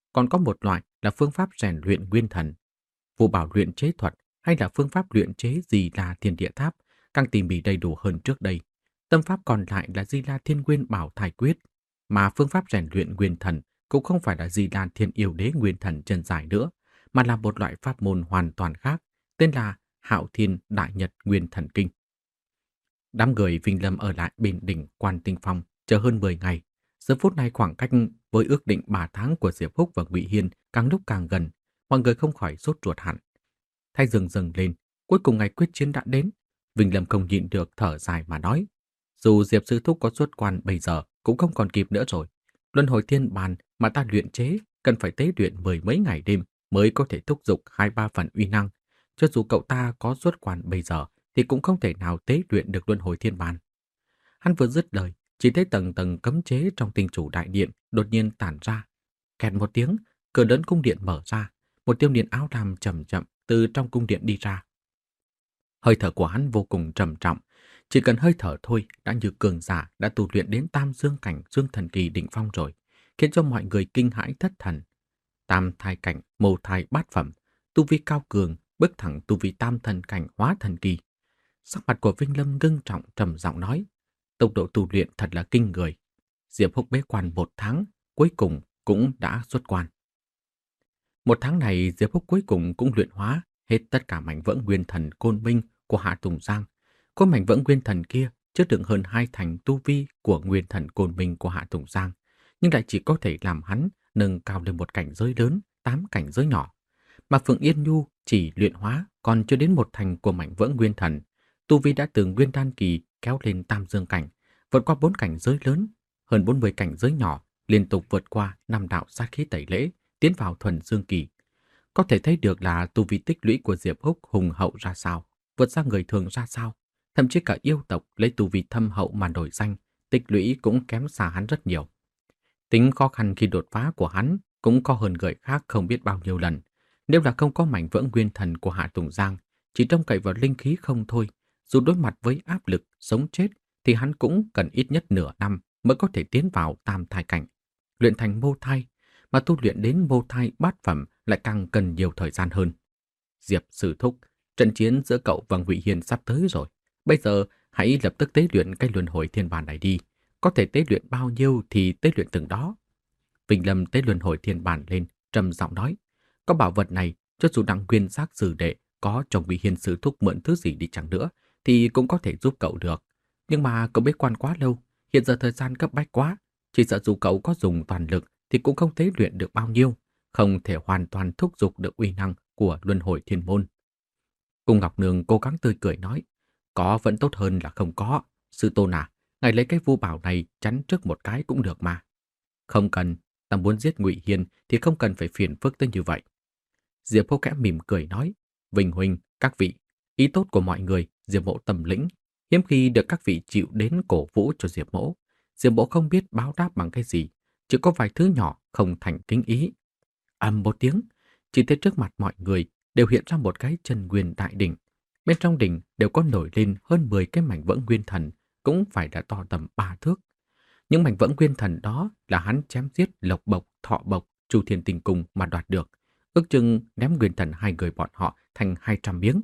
còn có một loại là phương pháp rèn luyện nguyên thần. Phù bảo luyện chế thuật hay là phương pháp luyện chế Di La Thiên Địa Tháp càng tỉ mỉ đầy đủ hơn trước đây. Tâm pháp còn lại là Di La Thiên Nguyên Bảo Thai Quyết, mà phương pháp rèn luyện nguyên thần cũng không phải là Di La Thiên Yêu Đế Nguyên Thần chân dài nữa, mà là một loại pháp môn hoàn toàn khác, tên là Hạo Thiên Đại Nhật Nguyên Thần Kinh. Đám người Vinh Lâm ở lại bên đỉnh Quan Tinh Phong chờ hơn mười ngày. Giờ phút này khoảng cách với ước định ba tháng của Diệp Húc và Ngụy Hiên càng lúc càng gần, mọi người không khỏi sốt ruột hẳn. Thay dừng dừng lên, cuối cùng ngày quyết chiến đã đến. Vinh Lâm không nhịn được thở dài mà nói, dù Diệp Sư Thúc có xuất quan bây giờ cũng không còn kịp nữa rồi. Luân hồi thiên bàn mà ta luyện chế cần phải tế luyện mười mấy ngày đêm mới có thể thúc giục hai ba phần uy năng. Cho dù cậu ta có xuất quan bây giờ thì cũng không thể nào tế luyện được luân hồi thiên bàn. Hắn vừa dứt lời, chỉ thấy tầng tầng cấm chế trong tinh chủ đại điện đột nhiên tản ra. Kẹt một tiếng, cửa lớn cung điện mở ra, một tiêu niên áo lam chậm chậm từ trong cung điện đi ra. Hơi thở của hắn vô cùng trầm trọng, chỉ cần hơi thở thôi đã như cường giả đã tu luyện đến tam dương cảnh dương thần kỳ đỉnh phong rồi, khiến cho mọi người kinh hãi thất thần. Tam thai cảnh, mầu thai bát phẩm, tu vi cao cường, bước thẳng tu vi tam thần cảnh hóa thần kỳ. Sắc mặt của Vinh Lâm ngưng trọng trầm giọng nói, tốc độ tu luyện thật là kinh người. Diệp Húc bế quan một tháng, cuối cùng cũng đã xuất quan. Một tháng này Diệp Húc cuối cùng cũng luyện hóa hết tất cả mảnh vỡ nguyên thần côn minh của Hạ Tùng Giang. Có mảnh vỡ nguyên thần kia chứa đựng hơn hai thành tu vi của nguyên thần côn minh của Hạ Tùng Giang, nhưng lại chỉ có thể làm hắn nâng cao lên một cảnh giới lớn, tám cảnh giới nhỏ. Mà Phượng Yên Nhu chỉ luyện hóa còn chưa đến một thành của mảnh vỡ nguyên thần, tu vi đã từ nguyên đan kỳ kéo lên tam dương cảnh, vượt qua bốn cảnh giới lớn, hơn bốn mươi cảnh giới nhỏ, liên tục vượt qua năm đạo sát khí tẩy lễ, tiến vào thuần dương kỳ. Có thể thấy được là tu vi tích lũy của Diệp Húc hùng hậu ra sao, vượt ra người thường ra sao. Thậm chí cả yêu tộc lấy tu vi thâm hậu mà nổi danh, tích lũy cũng kém xa hắn rất nhiều. Tính khó khăn khi đột phá của hắn cũng có hơn người khác không biết bao nhiêu lần. Nếu là không có mảnh vỡ nguyên thần của Hạ Tùng Giang, chỉ trông cậy vào linh khí không thôi, dù đối mặt với áp lực sống chết thì hắn cũng cần ít nhất nửa năm mới có thể tiến vào tam thai cảnh, luyện thành mô thai, mà tu luyện đến mô thai bát phẩm lại càng cần nhiều thời gian hơn. Diệp Sư Thúc, trận chiến giữa cậu và Ngụy Hiên sắp tới rồi. Bây giờ hãy lập tức tế luyện cái luân hồi thiên bàn này đi. Có thể tế luyện bao nhiêu thì tế luyện từng đó. Vinh Lâm tế luân hồi thiên bàn lên, trầm giọng nói, có bảo vật này, cho dù đặng nguyên giác sử đệ có chồng Ngụy Hiên Sư Thúc mượn thứ gì đi chăng nữa thì cũng có thể giúp cậu được. Nhưng mà cậu bế quan quá lâu, hiện giờ thời gian cấp bách quá, chỉ sợ dù cậu có dùng toàn lực thì cũng không tế luyện được bao nhiêu, không thể hoàn toàn thúc giục được uy năng của luân hồi thiên môn. Cung Ngọc Nương cố gắng tươi cười nói, có vẫn tốt hơn là không có. Sư tôn à, ngài lấy cái vu bảo này chắn trước một cái cũng được mà. Không cần, ta muốn giết Ngụy Hiên thì không cần phải phiền phức tới như vậy. Diệp Húc khẽ mỉm cười nói, Vinh huynh, các vị, ý tốt của mọi người, Diệp Mỗ tầm lĩnh, hiếm khi được các vị chịu đến cổ vũ cho Diệp Mỗ. Diệp Mỗ không biết báo đáp bằng cái gì, chỉ có vài thứ nhỏ không thành kính ý. Ầm một tiếng, chỉ thấy trước mặt mọi người đều hiện ra một cái chân nguyên đại đỉnh. Bên trong đỉnh đều có nổi lên hơn mười cái mảnh vỡ nguyên thần, cũng phải đã to tầm ba thước. Những mảnh vỡ nguyên thần đó là hắn chém giết Lộc Bộc, Thọ Bộc, Chu Thiên Tinh Cung mà đoạt được, ước chừng ném nguyên thần hai người bọn họ thành hai trăm miếng.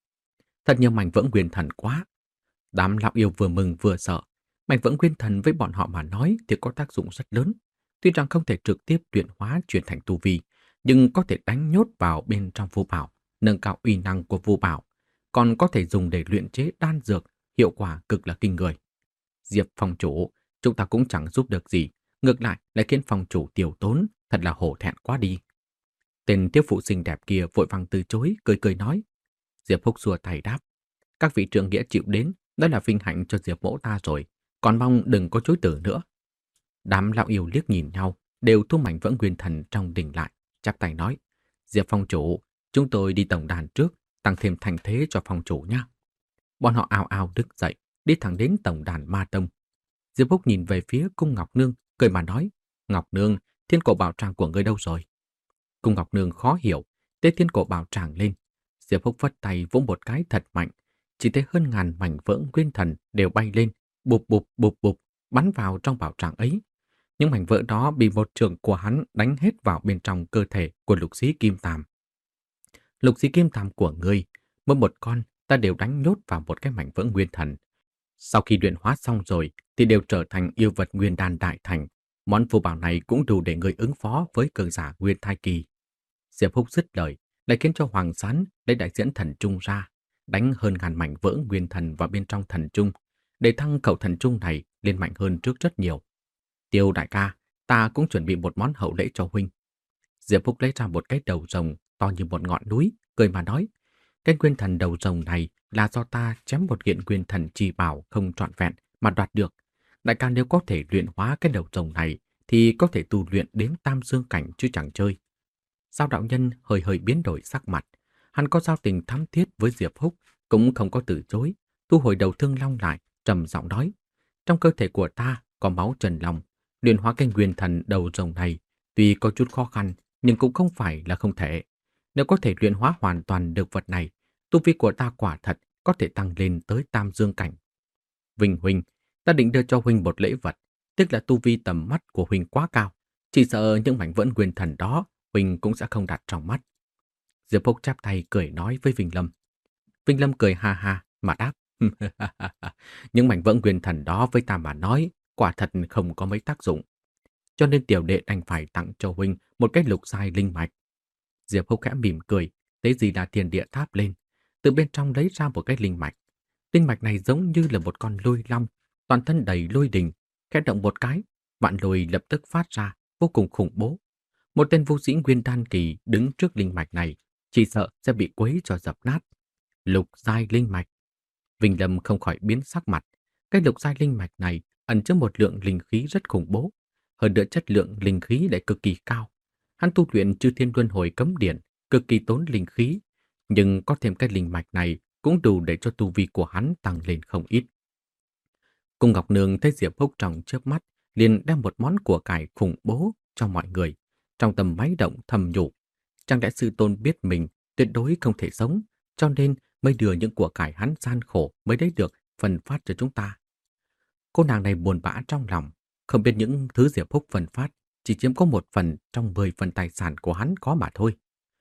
Thật nhiều mảnh vỡ nguyên thần quá. Đám lão yêu vừa mừng vừa sợ. Mảnh vỡ nguyên thần với bọn họ mà nói thì có tác dụng rất lớn. Tuy rằng không thể trực tiếp luyện hóa chuyển thành tu vi, nhưng có thể đánh nhốt vào bên trong phù bảo, nâng cao uy năng của phù bảo, còn có thể dùng để luyện chế đan dược, hiệu quả cực là kinh người. Diệp phòng chủ, chúng ta cũng chẳng giúp được gì, ngược lại lại khiến phòng chủ tiêu tốn, thật là hổ thẹn quá đi. Tên thiếu phụ xinh đẹp kia vội vàng từ chối, cười cười nói. Diệp Húc xua tay đáp, các vị trưởng nghĩa chịu đến, đó là vinh hạnh cho Diệp Mỗ ta rồi, còn mong đừng có chối từ nữa. Đám lão yêu liếc nhìn nhau, đều thu mảnh vỡ nguyên thần trong đỉnh lại, chắp tay nói, Diệp phong chủ, chúng tôi đi tổng đàn trước, tăng thêm thành thế cho phong chủ nha. Bọn họ ào ào đứng dậy, đi thẳng đến tổng đàn Ma Tông. Diệp Húc nhìn về phía cung Ngọc Nương, cười mà nói, Ngọc Nương, thiên cổ bảo tràng của ngươi đâu rồi? Cung Ngọc Nương khó hiểu, tê thiên cổ bảo tràng lên. Diệp Húc vất tay vỗ một cái thật mạnh, chỉ thấy hơn ngàn mảnh vỡ nguyên thần đều bay lên, bụp bụp bụp bụp, bắn vào trong bảo tràng ấy. Những mảnh vỡ đó bị một trường của hắn đánh hết vào bên trong cơ thể của lục sĩ kim tàm. Lục sĩ kim tàm của ngươi, mỗi một con ta đều đánh nhốt vào một cái mảnh vỡ nguyên thần. Sau khi luyện hóa xong rồi thì đều trở thành yêu vật nguyên đan đại thành. Món phù bảo này cũng đủ để người ứng phó với cường giả nguyên thai kỳ. Diệp Húc dứt lời, lại khiến cho Hoàng Sán lấy đại diễn thần trung ra, đánh hơn ngàn mảnh vỡ nguyên thần vào bên trong thần trung, để thăng khẩu thần trung này lên mạnh hơn trước rất nhiều. Tiêu đại ca, ta cũng chuẩn bị một món hậu lễ cho huynh. Diệp Húc lấy ra một cái đầu rồng to như một ngọn núi, cười mà nói, cái nguyên thần đầu rồng này là do ta chém một kiện nguyên thần chi bảo không trọn vẹn mà đoạt được. Đại ca nếu có thể luyện hóa cái đầu rồng này thì có thể tu luyện đến tam dương cảnh chứ chẳng chơi. Giao đạo nhân hơi hơi biến đổi sắc mặt. Hắn có giao tình thắm thiết với Diệp Húc, cũng không có từ chối, thu hồi đầu thương long lại, trầm giọng nói. Trong cơ thể của ta có máu trần long, luyện hóa cái nguyên thần đầu rồng này tuy có chút khó khăn nhưng cũng không phải là không thể. Nếu có thể luyện hóa hoàn toàn được vật này, tu vi của ta quả thật có thể tăng lên tới tam dương cảnh. Vinh huynh, ta định đưa cho huynh một lễ vật, tức là tu vi tầm mắt của huynh quá cao, chỉ sợ những mảnh vỡ nguyên thần đó huynh cũng sẽ không đặt trong mắt. Diệp Húc chắp tay cười nói với Vinh Lâm. Vinh Lâm cười ha ha mà đáp. Những mảnh vỡ nguyên thần đó với ta mà nói quả thật không có mấy tác dụng, cho nên tiểu đệ đành phải tặng cho huynh một cái lục giai linh mạch. Diệp Húc khẽ mỉm cười, thấy gì là thiên địa tháp lên, từ bên trong lấy ra một cái linh mạch. Linh mạch này giống như là một con lôi long, toàn thân đầy lôi đình, khẽ động một cái, vạn lôi lập tức phát ra, vô cùng khủng bố. Một tên vũ sĩ nguyên đan kỳ đứng trước linh mạch này, chỉ sợ sẽ bị quấy cho dập nát. Lục giai linh mạch. Vinh Lâm không khỏi biến sắc mặt. Cái lục giai linh mạch này ẩn chứa một lượng linh khí rất khủng bố, hơn nữa chất lượng linh khí lại cực kỳ cao. Hắn tu luyện Chư Thiên Luân Hồi Cấm Điển, cực kỳ tốn linh khí, nhưng có thêm cái linh mạch này cũng đủ để cho tu vi của hắn tăng lên không ít. Cung Ngọc Nương thấy Diệp Húc trong chớp mắt, liền đem một món của cải khủng bố cho mọi người. Trong tâm máy động thầm nhủ, chẳng lẽ sư tôn biết mình tuyệt đối không thể sống, cho nên mới đưa những của cải hắn gian khổ mới lấy được phần phát cho chúng ta. Cô nàng này buồn bã trong lòng, không biết những thứ Diệp Húc phân phát chỉ chiếm có một phần trong mười phần tài sản của hắn có mà thôi.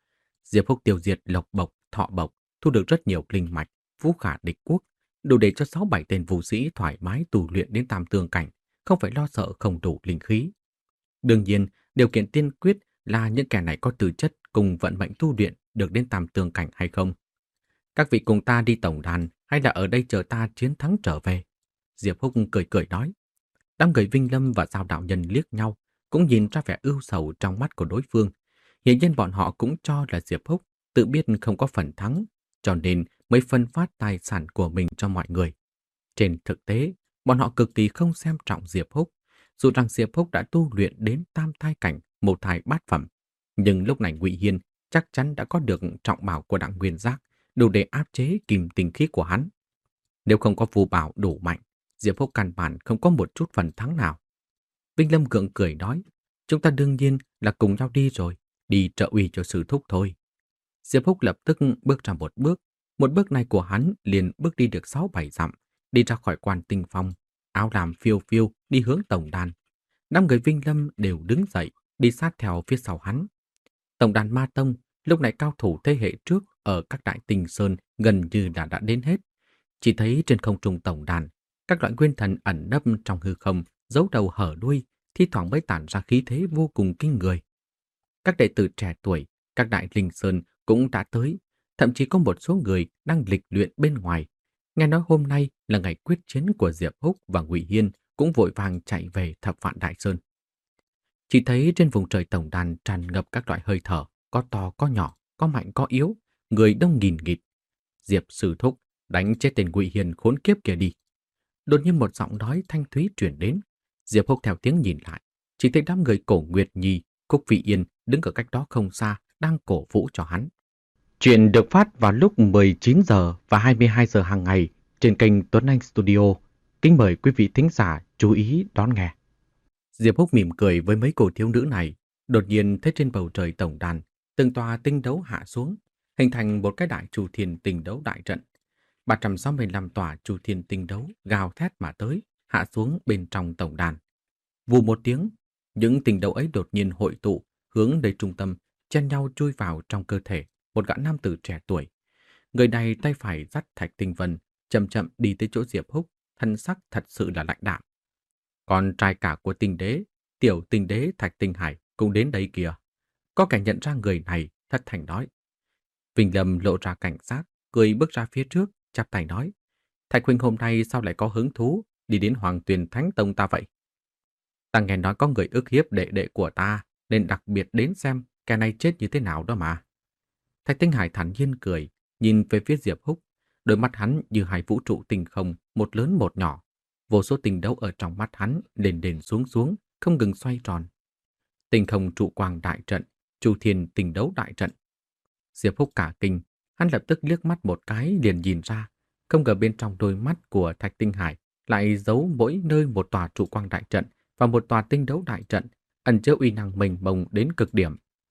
Diệp Húc tiêu diệt Lộc Bộc, Thọ Bộc, thu được rất nhiều linh mạch, vũ khả địch quốc, đủ để cho sáu bảy tên vũ sĩ thoải mái tu luyện đến tam tương cảnh, không phải lo sợ không đủ linh khí. Đương nhiên, điều kiện tiên quyết là những kẻ này có tư chất cùng vận mệnh tu luyện được đến tam tương cảnh hay không. Các vị cùng ta đi tổng đàn hay là ở đây chờ ta chiến thắng trở về? Diệp Húc cười cười nói. Đám người Vinh Lâm và Giao đạo nhân liếc nhau, cũng nhìn ra vẻ ưu sầu trong mắt của đối phương. Hiển nhiên bọn họ cũng cho là Diệp Húc tự biết không có phần thắng, cho nên mới phân phát tài sản của mình cho mọi người. Trên thực tế, bọn họ cực kỳ không xem trọng Diệp Húc, dù rằng Diệp Húc đã tu luyện đến tam thai cảnh, một thai bát phẩm. Nhưng lúc này Ngụy Hiên chắc chắn đã có được trọng bảo của Đặng Nguyên Giác, đủ để áp chế kìm tình khí của hắn. Nếu không có phù bảo đủ mạnh, Diệp Húc căn bản không có một chút phần thắng nào. Vinh Lâm gượng cười nói, chúng ta đương nhiên là cùng nhau đi rồi, đi trợ uy cho sư thúc thôi. Diệp Húc lập tức bước ra một bước, một bước này của hắn liền bước đi được sáu bảy dặm, đi ra khỏi quan tinh phong, áo làm phiêu phiêu đi hướng tổng đàn. Năm người Vinh Lâm đều đứng dậy, đi sát theo phía sau hắn. Tổng đàn Ma Tông lúc này cao thủ thế hệ trước ở các đại tinh sơn gần như đã đã đến hết. Chỉ thấy trên không trung tổng đàn, các loại nguyên thần ẩn nấp trong hư không, giấu đầu hở đuôi, thi thoảng mới tản ra khí thế vô cùng kinh người. Các đệ tử trẻ tuổi, các đại linh sơn cũng đã tới, thậm chí có một số người đang lịch luyện bên ngoài. Nghe nói hôm nay là ngày quyết chiến của Diệp Húc và Ngụy Hiên, cũng vội vàng chạy về Thập Vạn Đại Sơn. Chỉ thấy trên vùng trời tổng đàn tràn ngập các loại hơi thở, có to có nhỏ, có mạnh có yếu, người đông nghìn nghịt. Diệp Sư Thúc, đánh chết tên Ngụy Hiên khốn kiếp kia đi. Đột nhiên một giọng nói thanh thúy truyền đến. Diệp Húc theo tiếng nhìn lại, chỉ thấy đám người Cổ Nguyệt Nhi, Cúc Vị Yên đứng ở cách đó không xa, đang cổ vũ cho hắn. Chuyện được phát vào lúc mười chín giờ và hai mươi hai giờ hàng ngày trên kênh Tuấn Anh Studio. Kính mời quý vị thính giả chú ý đón nghe. Diệp Húc mỉm cười với mấy cô thiếu nữ này, đột nhiên thấy trên bầu trời tổng đàn, từng tòa tinh đấu hạ xuống, hình thành một cái đại Chu Thiên tinh đấu đại trận. ba trăm sáu mươi lăm tòa Chu Thiên tinh đấu gào thét mà tới, hạ xuống bên trong tổng đàn. Vù một tiếng, Những tình đấu ấy đột nhiên hội tụ, hướng đến trung tâm, chen nhau chui vào trong cơ thể một gã nam tử trẻ tuổi. Người này tay phải dắt Thạch Tinh Vân, chậm chậm đi tới chỗ Diệp Húc, thân sắc thật sự là lạnh đạm. Còn trai cả của tinh đế, tiểu tinh đế Thạch Tinh Hải cũng đến đây kìa. Có kẻ nhận ra người này, thất thành nói. Vinh Lâm lộ ra cảnh giác, cười bước ra phía trước, chắp tay nói. Thạch huynh hôm nay sao lại có hứng thú đi đến Hoàng Tuyền Thánh Tông ta vậy? Ta nghe nói có người ức hiếp đệ đệ của ta, nên đặc biệt đến xem kẻ này chết như thế nào đó mà. Thạch Tinh Hải thản nhiên cười, nhìn về phía Diệp Húc, đôi mắt hắn như hai vũ trụ tinh không, một lớn một nhỏ. Vô số tình đấu ở trong mắt hắn lên lên xuống xuống, không ngừng xoay tròn. Tinh không trụ quang đại trận, Chu Thiên tình đấu đại trận. Diệp Húc cả kinh, hắn lập tức liếc mắt một cái liền nhìn ra, không ngờ bên trong đôi mắt của Thạch Tinh Hải lại giấu mỗi nơi một tòa trụ quang đại trận và một tòa tinh đấu đại trận, ẩn chứa uy năng mênh mông đến cực điểm.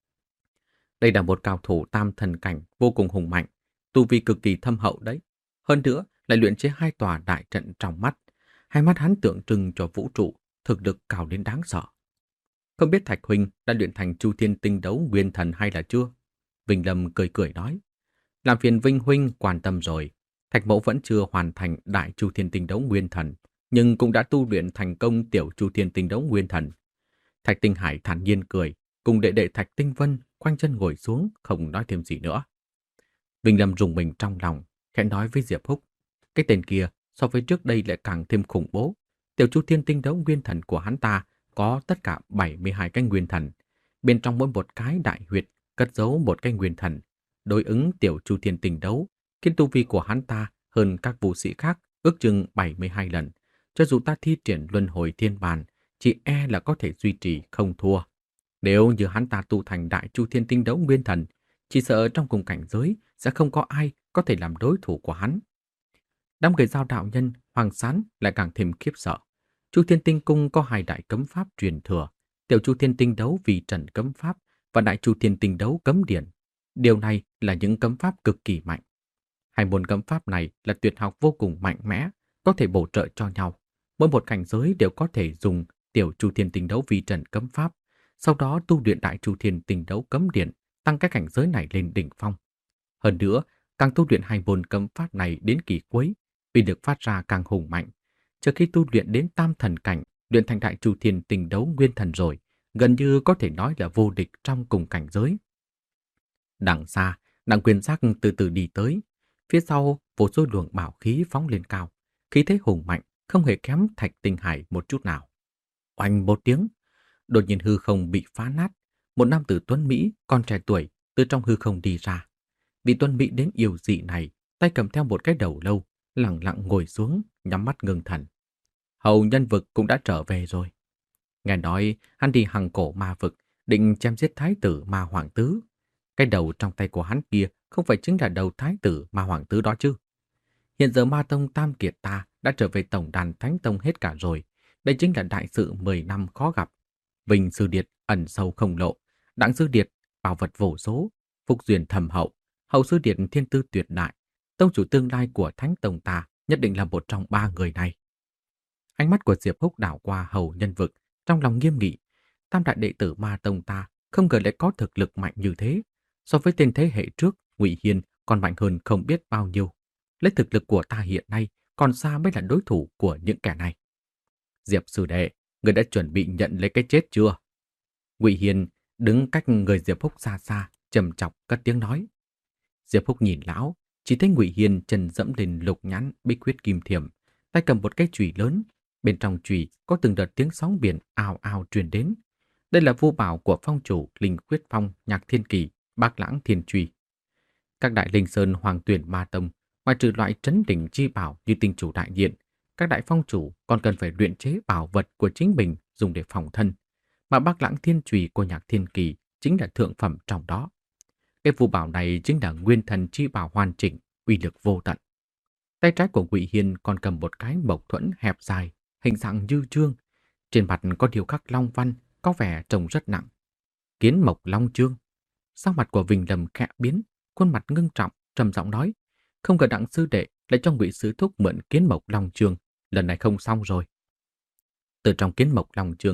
Đây là một cao thủ tam thần cảnh vô cùng hùng mạnh, tu vi cực kỳ thâm hậu đấy. Hơn nữa, lại luyện chế hai tòa đại trận trong mắt. Hai mắt hắn tượng trưng cho vũ trụ, thực lực cao đến đáng sợ. Không biết Thạch huynh đã luyện thành Chu Thiên tinh đấu nguyên thần hay là chưa? Vinh Lâm cười cười nói. Làm phiền Vinh huynh quan tâm rồi. Thạch mẫu vẫn chưa hoàn thành đại Chu Thiên tinh đấu nguyên thần, nhưng cũng đã tu luyện thành công tiểu Chu Thiên tinh đấu nguyên thần. Thạch Tinh Hải thản nhiên cười, cùng đệ đệ Thạch Tinh Vân khoanh chân ngồi xuống, không nói thêm gì nữa. Vinh Lâm rùng mình trong lòng, khẽ nói với Diệp Húc. Cái tên kia so với trước đây lại càng thêm khủng bố. Tiểu Chu Thiên tinh đấu nguyên thần của hắn ta có tất cả bảy mươi hai cái nguyên thần. Bên trong mỗi một cái đại huyệt cất giấu một cái nguyên thần. Đối ứng tiểu Chu Thiên tinh đấu, khiến tu vi của hắn ta hơn các vũ sĩ khác ước chừng bảy mươi hai lần. Cho dù ta thi triển luân hồi thiên bàn, chỉ e là có thể duy trì không thua. Nếu như hắn ta tu thành đại Chu Thiên tinh đấu nguyên thần, chỉ sợ trong cùng cảnh giới sẽ không có ai có thể làm đối thủ của hắn. Đám người giao đạo nhân, Hoàng Sán lại càng thêm khiếp sợ. Chu Thiên tinh cung có hai đại cấm pháp truyền thừa, tiểu Chu Thiên tinh đấu vì trần cấm pháp và đại Chu Thiên tinh đấu cấm điển. Điều này là những cấm pháp cực kỳ mạnh. Hai môn cấm pháp này là tuyệt học vô cùng mạnh mẽ, có thể bổ trợ cho nhau. Mỗi một cảnh giới đều có thể dùng tiểu Chu Thiên tinh đấu vi trần cấm pháp, sau đó tu luyện đại Chu Thiên tinh đấu cấm điển, tăng cái cảnh giới này lên đỉnh phong. Hơn nữa, càng tu luyện hai môn cấm pháp này đến kỳ cuối, uy lực phát ra càng hùng mạnh. Trước khi tu luyện đến tam thần cảnh, luyện thành đại Chu Thiên tinh đấu nguyên thần rồi, gần như có thể nói là vô địch trong cùng cảnh giới. Đằng xa, đặng quyền giác từ từ đi tới. Phía sau, vô số luồng bảo khí phóng lên cao. Khí thế hùng mạnh, không hề kém Thạch Tinh Hải một chút nào. Oanh một tiếng, đột nhiên hư không bị phá nát. Một nam tử tuấn Mỹ, con trẻ tuổi, từ trong hư không đi ra. Vị tuấn Mỹ đến yêu dị này, tay cầm theo một cái đầu lâu, lặng lặng ngồi xuống, nhắm mắt ngưng thần. Hầu nhân vực cũng đã trở về rồi. Nghe nói, hắn đi hằng cổ ma vực, định chém giết thái tử ma hoàng tứ. Cái đầu trong tay của hắn kia không phải chính là đầu thái tử ma hoàng tứ đó chứ. Hiện giờ ma tông tam kiệt ta đã trở về tổng đàn thánh tông hết cả rồi. Đây chính là đại sự mười năm khó gặp. Vinh sư điệt ẩn sâu không lộ, đặng sư điệt bảo vật vô số, phúc duyên thầm hậu, hậu sư điệt thiên tư tuyệt đại. Tông chủ tương lai của thánh tông ta nhất định là một trong ba người này. Ánh mắt của Diệp Húc đảo qua hầu nhân vực, trong lòng nghiêm nghị. Tam đại đệ tử ma tông ta không ngờ lại có thực lực mạnh như thế. So với tên thế hệ trước, Ngụy Hiên còn mạnh hơn không biết bao nhiêu. Lấy thực lực của ta hiện nay, còn xa mới là đối thủ của những kẻ này. Diệp sư đệ, người đã chuẩn bị nhận lấy cái chết chưa? Ngụy Hiên đứng cách người Diệp Húc xa xa, trầm chọc cất tiếng nói. Diệp Húc nhìn lão, chỉ thấy Ngụy Hiên chân dẫm lên lục nhãn bích huyết kim thiểm, tay cầm một cái chùy lớn, bên trong chùy có từng đợt tiếng sóng biển ào ào truyền đến. Đây là vu bảo của phong chủ Linh Khuyết Phong, Nhạc Thiên Kỳ, Bác Lãng Thiên Truy. Các đại linh sơn hoàng tuyển ma tông, ngoài trừ loại trấn đỉnh chi bảo như tinh chủ đại điện, các đại phong chủ còn cần phải luyện chế bảo vật của chính mình dùng để phòng thân, mà Bác Lãng Thiên Truy của Nhạc Thiên Kỳ chính là thượng phẩm trong đó. Cái vu bảo này chính là nguyên thần chi bảo hoàn chỉnh, uy lực vô tận. Tay trái của Ngụy Hiên còn cầm một cái mộc thuẫn hẹp dài, hình dạng như chương, trên mặt có điêu khắc long văn, có vẻ trông rất nặng. Kiến mộc long chương. Sắc mặt của Vinh Lâm khẽ biến, khuôn mặt ngưng trọng, trầm giọng nói: không ngờ đặng sư đệ lại cho Ngụy sứ thúc mượn kiến mộc long chương, lần này không xong rồi. Từ trong kiến mộc long chương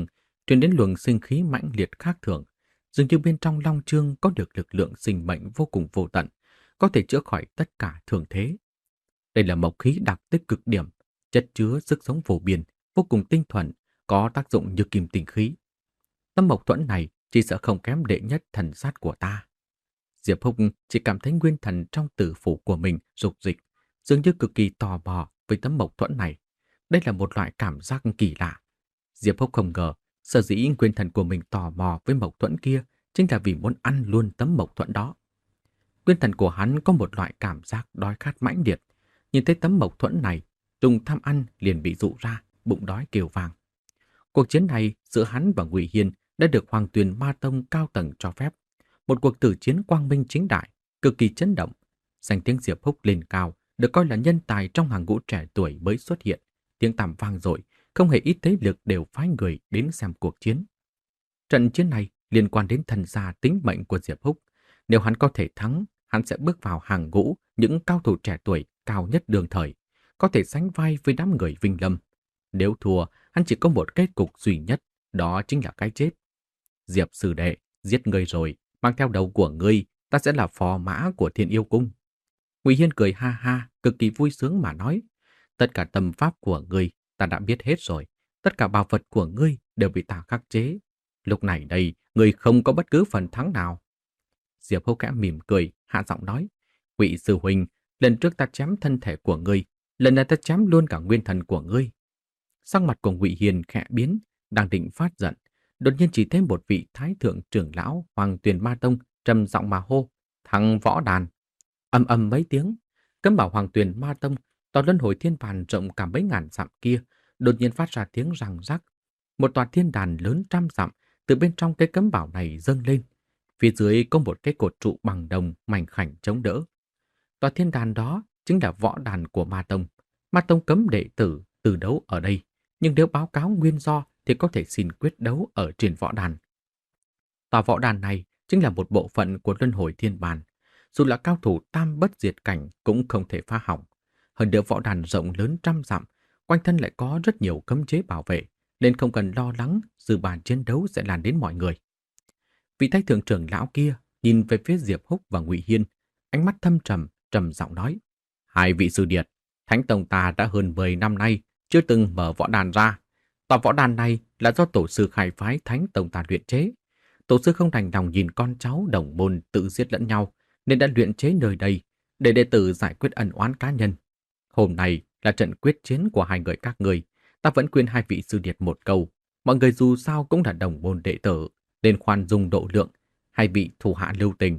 truyền đến luồng sinh khí mãnh liệt khác thường, dường như bên trong long chương có được lực lượng sinh mệnh vô cùng vô tận, có thể chữa khỏi tất cả thường thế. Đây là mộc khí đặc tích cực điểm, chất chứa sức sống vô biên, vô cùng tinh thuần, có tác dụng như kim tinh khí. Tấm mộc thuẫn này chỉ sợ không kém đệ nhất thần sát của ta. Diệp Húc chỉ cảm thấy nguyên thần trong tử phủ của mình rục dịch, dường như cực kỳ tò mò với tấm mộc thuẫn này. Đây là một loại cảm giác kỳ lạ. Diệp Húc không ngờ, sở dĩ nguyên thần của mình tò mò với mộc thuẫn kia chính là vì muốn ăn luôn tấm mộc thuẫn đó. Nguyên thần của hắn có một loại cảm giác đói khát mãnh liệt. Nhìn thấy tấm mộc thuẫn này, trùng tham ăn liền bị dụ ra, bụng đói kêu vang. Cuộc chiến này giữa hắn và Ngụy Hiên đã được Hoàng Tuyền Ma Tông cao tầng cho phép. Một cuộc tử chiến quang minh chính đại, cực kỳ chấn động. Danh tiếng Diệp Húc lên cao, được coi là nhân tài trong hàng ngũ trẻ tuổi mới xuất hiện. Tiếng tăm vang dội, không hề ít thế lực đều phái người đến xem cuộc chiến. Trận chiến này liên quan đến thần gia tính mệnh của Diệp Húc. Nếu hắn có thể thắng, hắn sẽ bước vào hàng ngũ những cao thủ trẻ tuổi cao nhất đương thời, có thể sánh vai với đám người Vinh Lâm. Nếu thua, hắn chỉ có một kết cục duy nhất, đó chính là cái chết. Diệp sư đệ, giết ngươi rồi, mang theo đầu của ngươi, ta sẽ là phò mã của Thiên Yêu Cung. Ngụy Hiên cười ha ha, cực kỳ vui sướng mà nói, tất cả tâm pháp của ngươi ta đã biết hết rồi, tất cả bảo vật của ngươi đều bị ta khắc chế. Lúc này đây, ngươi không có bất cứ phần thắng nào. Diệp Húc khẽ mỉm cười, hạ giọng nói, Ngụy sư huynh, lần trước ta chém thân thể của ngươi, lần này ta chém luôn cả nguyên thần của ngươi. Sắc mặt của Ngụy Hiên khẽ biến, đang định phát giận, đột nhiên chỉ thấy một vị thái thượng trưởng lão Hoàng Tuyền Ma Tông trầm giọng mà hô, thằng võ đàn. Ầm ầm mấy tiếng, cấm bảo Hoàng Tuyền Ma Tông, tòa luân hồi thiên bàn rộng cả mấy ngàn dặm kia, đột nhiên phát ra tiếng răng rắc. Một tòa thiên đàn lớn trăm dặm từ bên trong cái cấm bảo này dâng lên. Phía dưới có một cái cột trụ bằng đồng mảnh khảnh chống đỡ. Tòa thiên đàn đó chính là võ đàn của Ma Tông. Ma Tông cấm đệ tử từ đấu ở đây, nhưng nếu báo cáo nguyên do thì có thể xin quyết đấu ở trên võ đàn. Tòa võ đàn này chính là một bộ phận của luân hồi thiên bàn. Dù là cao thủ tam bất diệt cảnh cũng không thể phá hỏng. Hơn nữa võ đàn rộng lớn trăm dặm, quanh thân lại có rất nhiều cấm chế bảo vệ, nên không cần lo lắng dư bàn chiến đấu sẽ lan đến mọi người. Vị thái thượng trưởng lão kia nhìn về phía Diệp Húc và Ngụy Hiên, ánh mắt thâm trầm, trầm giọng nói, hai vị sư điệt, Thánh Tông ta đã hơn mười năm nay chưa từng mở võ đàn ra. Tòa võ đàn này là do tổ sư khai phái Thánh Tông ta luyện chế. Tổ sư không đành lòng nhìn con cháu đồng môn tự giết lẫn nhau, nên đã luyện chế nơi đây để đệ tử giải quyết ân oán cá nhân. Hôm nay là trận quyết chiến của hai người các người, ta vẫn khuyên hai vị sư điệt một câu, mọi người dù sao cũng là đồng môn đệ tử, nên khoan dung độ lượng, hai vị thủ hạ lưu tình.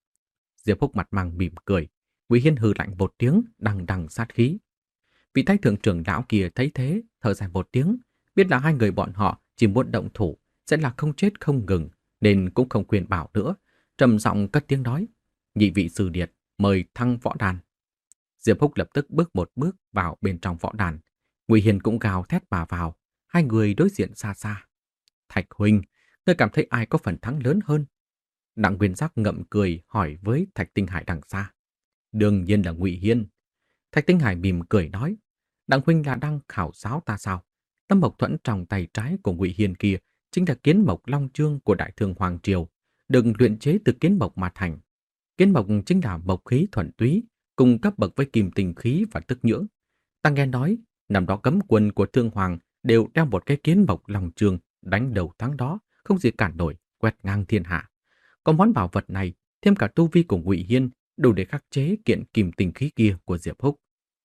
Diệp Húc mặt mang mỉm cười, Ngụy Hiên hừ lạnh một tiếng, đằng đằng sát khí. Vị thái thượng trưởng lão kia thấy thế, thở dài một tiếng, biết là hai người bọn họ chỉ muốn động thủ sẽ là không chết không ngừng, nên cũng không khuyên bảo nữa, trầm giọng cất tiếng nói, nhị vị sư điệt mời thăng võ đàn. Diệp Húc lập tức bước một bước vào bên trong võ đàn. Ngụy Hiên cũng gào thét mà vào, hai người đối diện xa xa. Thạch huynh, ngươi cảm thấy ai có phần thắng lớn hơn? Đặng Nguyên Giác ngậm cười hỏi với Thạch Tinh Hải đằng xa. Đương nhiên là Ngụy Hiên. Thạch Tinh Hải mỉm cười nói, Đặng huynh là đang khảo sáo ta sao? Tấm mộc thuẫn trong tay trái của Ngụy Hiên kia chính là kiến mộc long chương của Đại Thương Hoàng Triều, được luyện chế từ kiến mộc mà thành. Kiến mộc chính là mộc khí thuần túy, cùng cấp bậc với kim tinh khí và tức nhưỡng. Ta nghe nói, năm đó cấm quân của Thương Hoàng đều đeo một cái kiến mộc long chương, đánh đầu thắng đó, không gì cản nổi, quét ngang thiên hạ. Có món bảo vật này, thêm cả tu vi của Ngụy Hiên, đủ để khắc chế kiện kim tinh khí kia của Diệp Húc.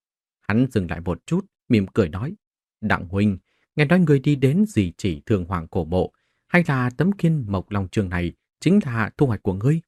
Hắn dừng lại một chút, mỉm cười nói, Đặng huynh, nghe nói người đi đến gì chỉ Thương Hoàng cổ mộ, hay là tấm kiến mộc long chương này chính là thu hoạch của ngươi?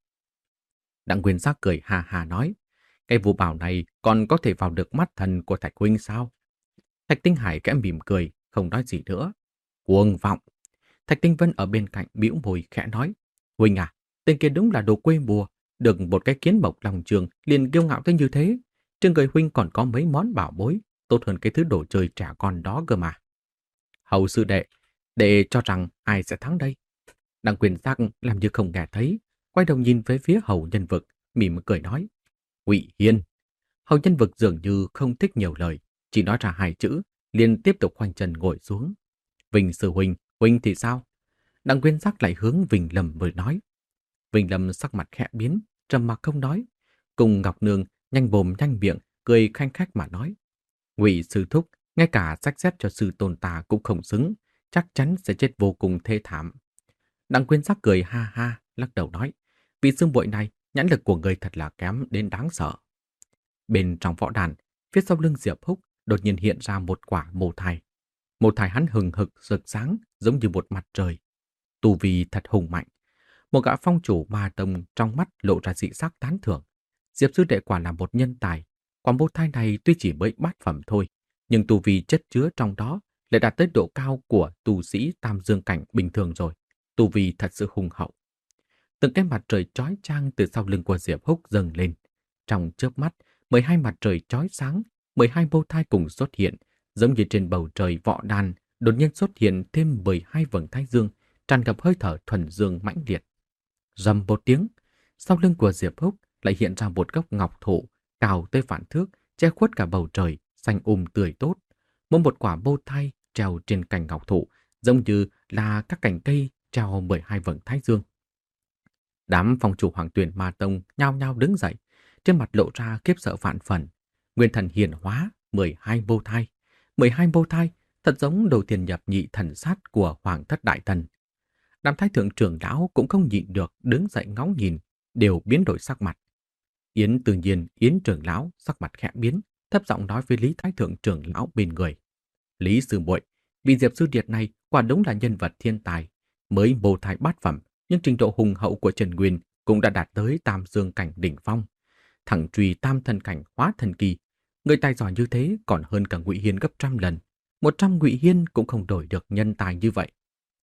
Đặng Nguyên Giác cười hà hà nói, cái vũ bảo này còn có thể vào được mắt thần của Thạch huynh sao? Thạch Tinh Hải kẽ mỉm cười, không nói gì nữa. Cuồng vọng. Thạch Tinh Vân ở bên cạnh bĩu môi khẽ nói, huynh à, tên kia đúng là đồ quê mùa, được một cái kiến mộc lòng trường liền kiêu ngạo tới như thế. Trên người huynh còn có mấy món bảo bối, tốt hơn cái thứ đồ chơi trẻ con đó cơ mà. Hầu sư đệ, đệ cho rằng ai sẽ thắng đây? Đặng Quyền Giác làm như không nghe thấy, quay đầu nhìn về phía Hầu Nhân Vực, mỉm cười nói, Ngụy Hiên. Hầu Nhân Vực dường như không thích nhiều lời, chỉ nói ra hai chữ, liền tiếp tục khoanh chân ngồi xuống. Vinh sư huynh, huynh thì sao? Đặng Nguyên Giác lại hướng Vinh Lâm mới nói. Vinh Lâm sắc mặt khẽ biến, trầm mặc không nói. Cùng Ngọc Nương nhanh mồm nhanh miệng, cười khanh khách mà nói. Ngụy sư thúc, ngay cả sách xếp cho sư tôn ta cũng không xứng, chắc chắn sẽ chết vô cùng thê thảm. Đặng Quyên Giác cười ha ha, lắc đầu nói. Vị sư muội này, nhãn lực của người thật là kém đến đáng sợ. Bên trong võ đàn, phía sau lưng Diệp Húc đột nhiên hiện ra một quả mồ thai. Mồ thai hắn hừng hực rực sáng giống như một mặt trời. Tu vi thật hùng mạnh. Một gã phong chủ ma tông trong mắt lộ ra dị sắc tán thưởng. Diệp sư đệ quả là một nhân tài. Quả mồ thai này tuy chỉ mới bát phẩm thôi, nhưng tu vi chất chứa trong đó lại đạt tới độ cao của tu sĩ tam dương cảnh bình thường rồi. Tu vi thật sự hùng hậu. Từng cái mặt trời chói chang từ sau lưng của Diệp Húc dâng lên. Trong chớp mắt, mười hai mặt trời chói sáng, mười hai bông thai cùng xuất hiện, giống như trên bầu trời võ đàn, đột nhiên xuất hiện thêm mười hai vầng thái dương, tràn ngập hơi thở thuần dương mãnh liệt. Rầm một tiếng, sau lưng của Diệp Húc lại hiện ra một gốc ngọc thụ cao tới vạn thước, che khuất cả bầu trời, xanh um tươi tốt. Mỗi một quả bông thai treo trên cành ngọc thụ, giống như là các cành cây treo mười hai vầng thái dương. Đám phong chủ Hoàng Tuyền Ma Tông nhao nhao đứng dậy, trên mặt lộ ra khiếp sợ vạn phần. Nguyên thần hiển hóa, mười hai bô thai. mười hai bô thai, thật giống đầu tiên nhập nhị thần sát của Hoàng thất đại thần. Đám thái thượng trưởng lão cũng không nhịn được, đứng dậy ngóng nhìn, đều biến đổi sắc mặt. Yến tự nhiên, Yến trưởng lão sắc mặt khẽ biến, thấp giọng nói với Lý thái thượng trưởng lão bên người. Lý sư muội, vị Diệp sư điệt này quả đúng là nhân vật thiên tài, mới bô thai bát phẩm, nhưng trình độ hùng hậu của Trần Nguyên cũng đã đạt tới tam dương cảnh đỉnh phong. Thẳng truy tam thần cảnh hóa thần kỳ, người tài giỏi như thế còn hơn cả Ngụy Hiên gấp trăm lần. Một trăm Ngụy Hiên cũng không đổi được nhân tài như vậy.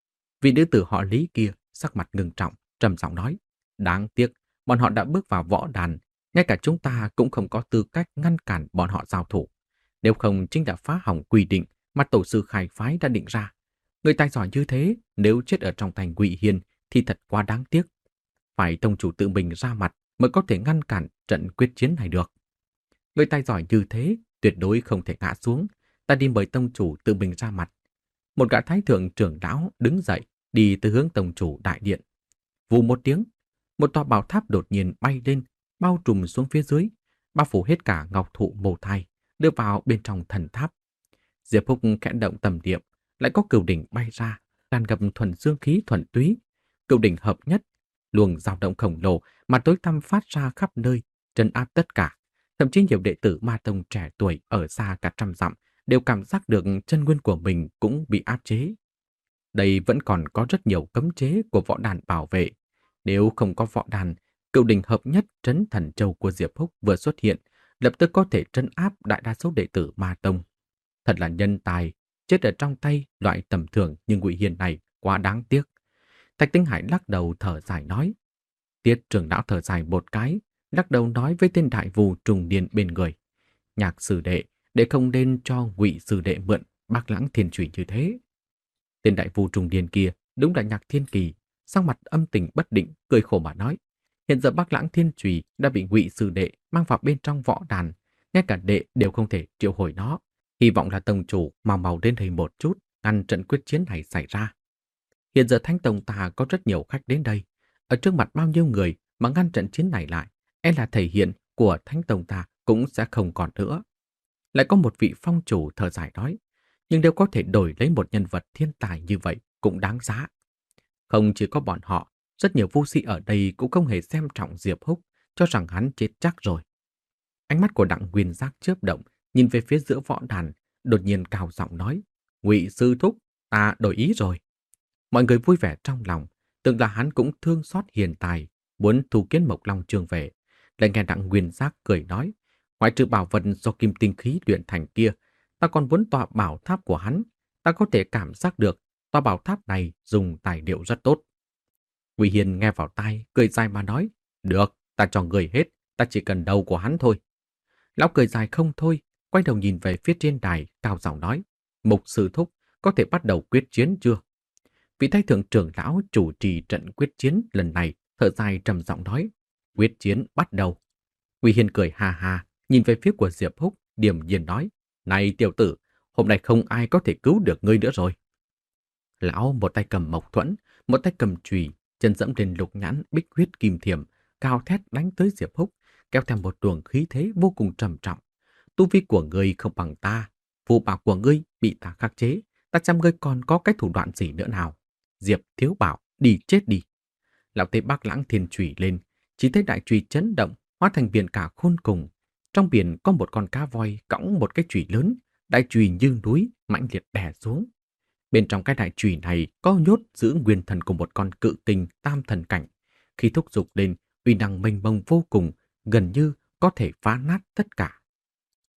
Vị nữ tử họ Lý kia sắc mặt ngưng trọng, trầm giọng nói: đáng tiếc, bọn họ đã bước vào võ đàn, ngay cả chúng ta cũng không có tư cách ngăn cản bọn họ giao thủ. Nếu không chính đã phá hỏng quy định mà tổ sư khai phái đã định ra. Người tài giỏi như thế, nếu chết ở trong tay Ngụy Hiên thì thật quá đáng tiếc. Phải tông chủ tự mình ra mặt mới có thể ngăn cản trận quyết chiến này được. Người tài giỏi như thế tuyệt đối không thể ngã xuống. Ta đi mời tông chủ tự mình ra mặt. Một gã thái thượng trưởng lão đứng dậy, đi từ hướng tông chủ đại điện. Vù một tiếng, một tòa bảo tháp đột nhiên bay lên, bao trùm xuống phía dưới, bao phủ hết cả ngọc thụ mồ thai, đưa vào bên trong thần tháp. Diệp Húc khẽ động tầm niệm, lại có cửu đỉnh bay ra, tràn ngập thuần dương khí thuần túy. Cửu đỉnh hợp nhất, luồng dao động khổng lồ mà tối tăm phát ra khắp nơi, trấn áp tất cả. Thậm chí nhiều đệ tử ma tông trẻ tuổi ở xa cả trăm dặm đều cảm giác được chân nguyên của mình cũng bị áp chế. Đây vẫn còn có rất nhiều cấm chế của võ đàn bảo vệ. Nếu không có võ đàn, cửu đỉnh hợp nhất trấn thần châu của Diệp Húc vừa xuất hiện, lập tức có thể trấn áp đại đa số đệ tử ma tông. Thật là nhân tài, chết ở trong tay loại tầm thường như Ngụy Hiền này quá đáng tiếc. Thạch Tinh Hải lắc đầu thở dài nói. Tiết trưởng lão thở dài một cái, lắc đầu nói với tên đại vù trùng điền bên người. Nhạc sư đệ, để không nên cho Ngụy sư đệ mượn Bác Lãng Thiên Chủy như thế. Tên đại vù trùng điền kia đúng là Nhạc Thiên Kỳ, sắc mặt âm tình bất định, cười khổ mà nói. Hiện giờ Bác Lãng Thiên Chủy đã bị Ngụy sư đệ mang vào bên trong võ đàn, ngay cả đệ đều không thể triệu hồi nó. Hy vọng là tông chủ mau mau đến đây một chút, ngăn trận quyết chiến này xảy ra. Hiện giờ Thánh Tông ta có rất nhiều khách đến đây. Ở trước mặt bao nhiêu người mà ngăn trận chiến này lại, e là thể hiện của Thánh Tông ta cũng sẽ không còn nữa. Lại có một vị phong chủ thở dài nói, nhưng nếu có thể đổi lấy một nhân vật thiên tài như vậy cũng đáng giá. Không chỉ có bọn họ, rất nhiều vô sĩ ở đây cũng không hề xem trọng Diệp Húc, cho rằng hắn chết chắc rồi. Ánh mắt của Đặng Nguyên Giác chớp động, nhìn về phía giữa võ đàn, đột nhiên cao giọng nói, Ngụy sư thúc, ta đổi ý rồi. Mọi người vui vẻ trong lòng, tưởng là hắn cũng thương xót hiền tài, muốn thu kiến Mộc Long Trường về. Lại nghe Đặng Nguyên Giác cười nói, ngoại trừ bảo vật do kim tinh khí luyện thành kia, ta còn muốn tòa bảo tháp của hắn. Ta có thể cảm giác được tòa bảo tháp này dùng tài liệu rất tốt. Ngụy Hiền nghe vào tai, cười dài mà nói, được, ta cho người hết, ta chỉ cần đầu của hắn thôi. Lão cười dài không thôi, quay đầu nhìn về phía trên đài, cao giọng nói, Mục sư thúc, có thể bắt đầu quyết chiến chưa? Vị thái thượng trưởng lão chủ trì trận quyết chiến lần này, thở dài trầm giọng nói, quyết chiến bắt đầu. Ngụy Hiền cười ha ha, nhìn về phía của Diệp Húc, điềm nhiên nói, này tiểu tử, hôm nay không ai có thể cứu được ngươi nữa rồi. Lão một tay cầm mộc thuẫn, một tay cầm chùy, chân dẫm lên lục nhãn bích huyết kim thiểm, cao thét đánh tới Diệp Húc, kéo theo một luồng khí thế vô cùng trầm trọng. Tu vi của ngươi không bằng ta, phù bảo của ngươi bị ta khắc chế, ta xem ngươi còn có cái thủ đoạn gì nữa nào? Diệp Thiếu Bảo, đi chết đi! Lão Tây Bắc Lãng thiên chùy lên, chỉ thấy đại chùy chấn động, hóa thành biển cả khôn cùng. Trong biển có một con cá voi cõng một cái chùy lớn, đại chùy như núi mãnh liệt đè xuống. Bên trong cái đại chùy này có nhốt giữ nguyên thần của một con cự kình tam thần cảnh. Khi thúc giục lên, uy năng mênh mông vô cùng, gần như có thể phá nát tất cả.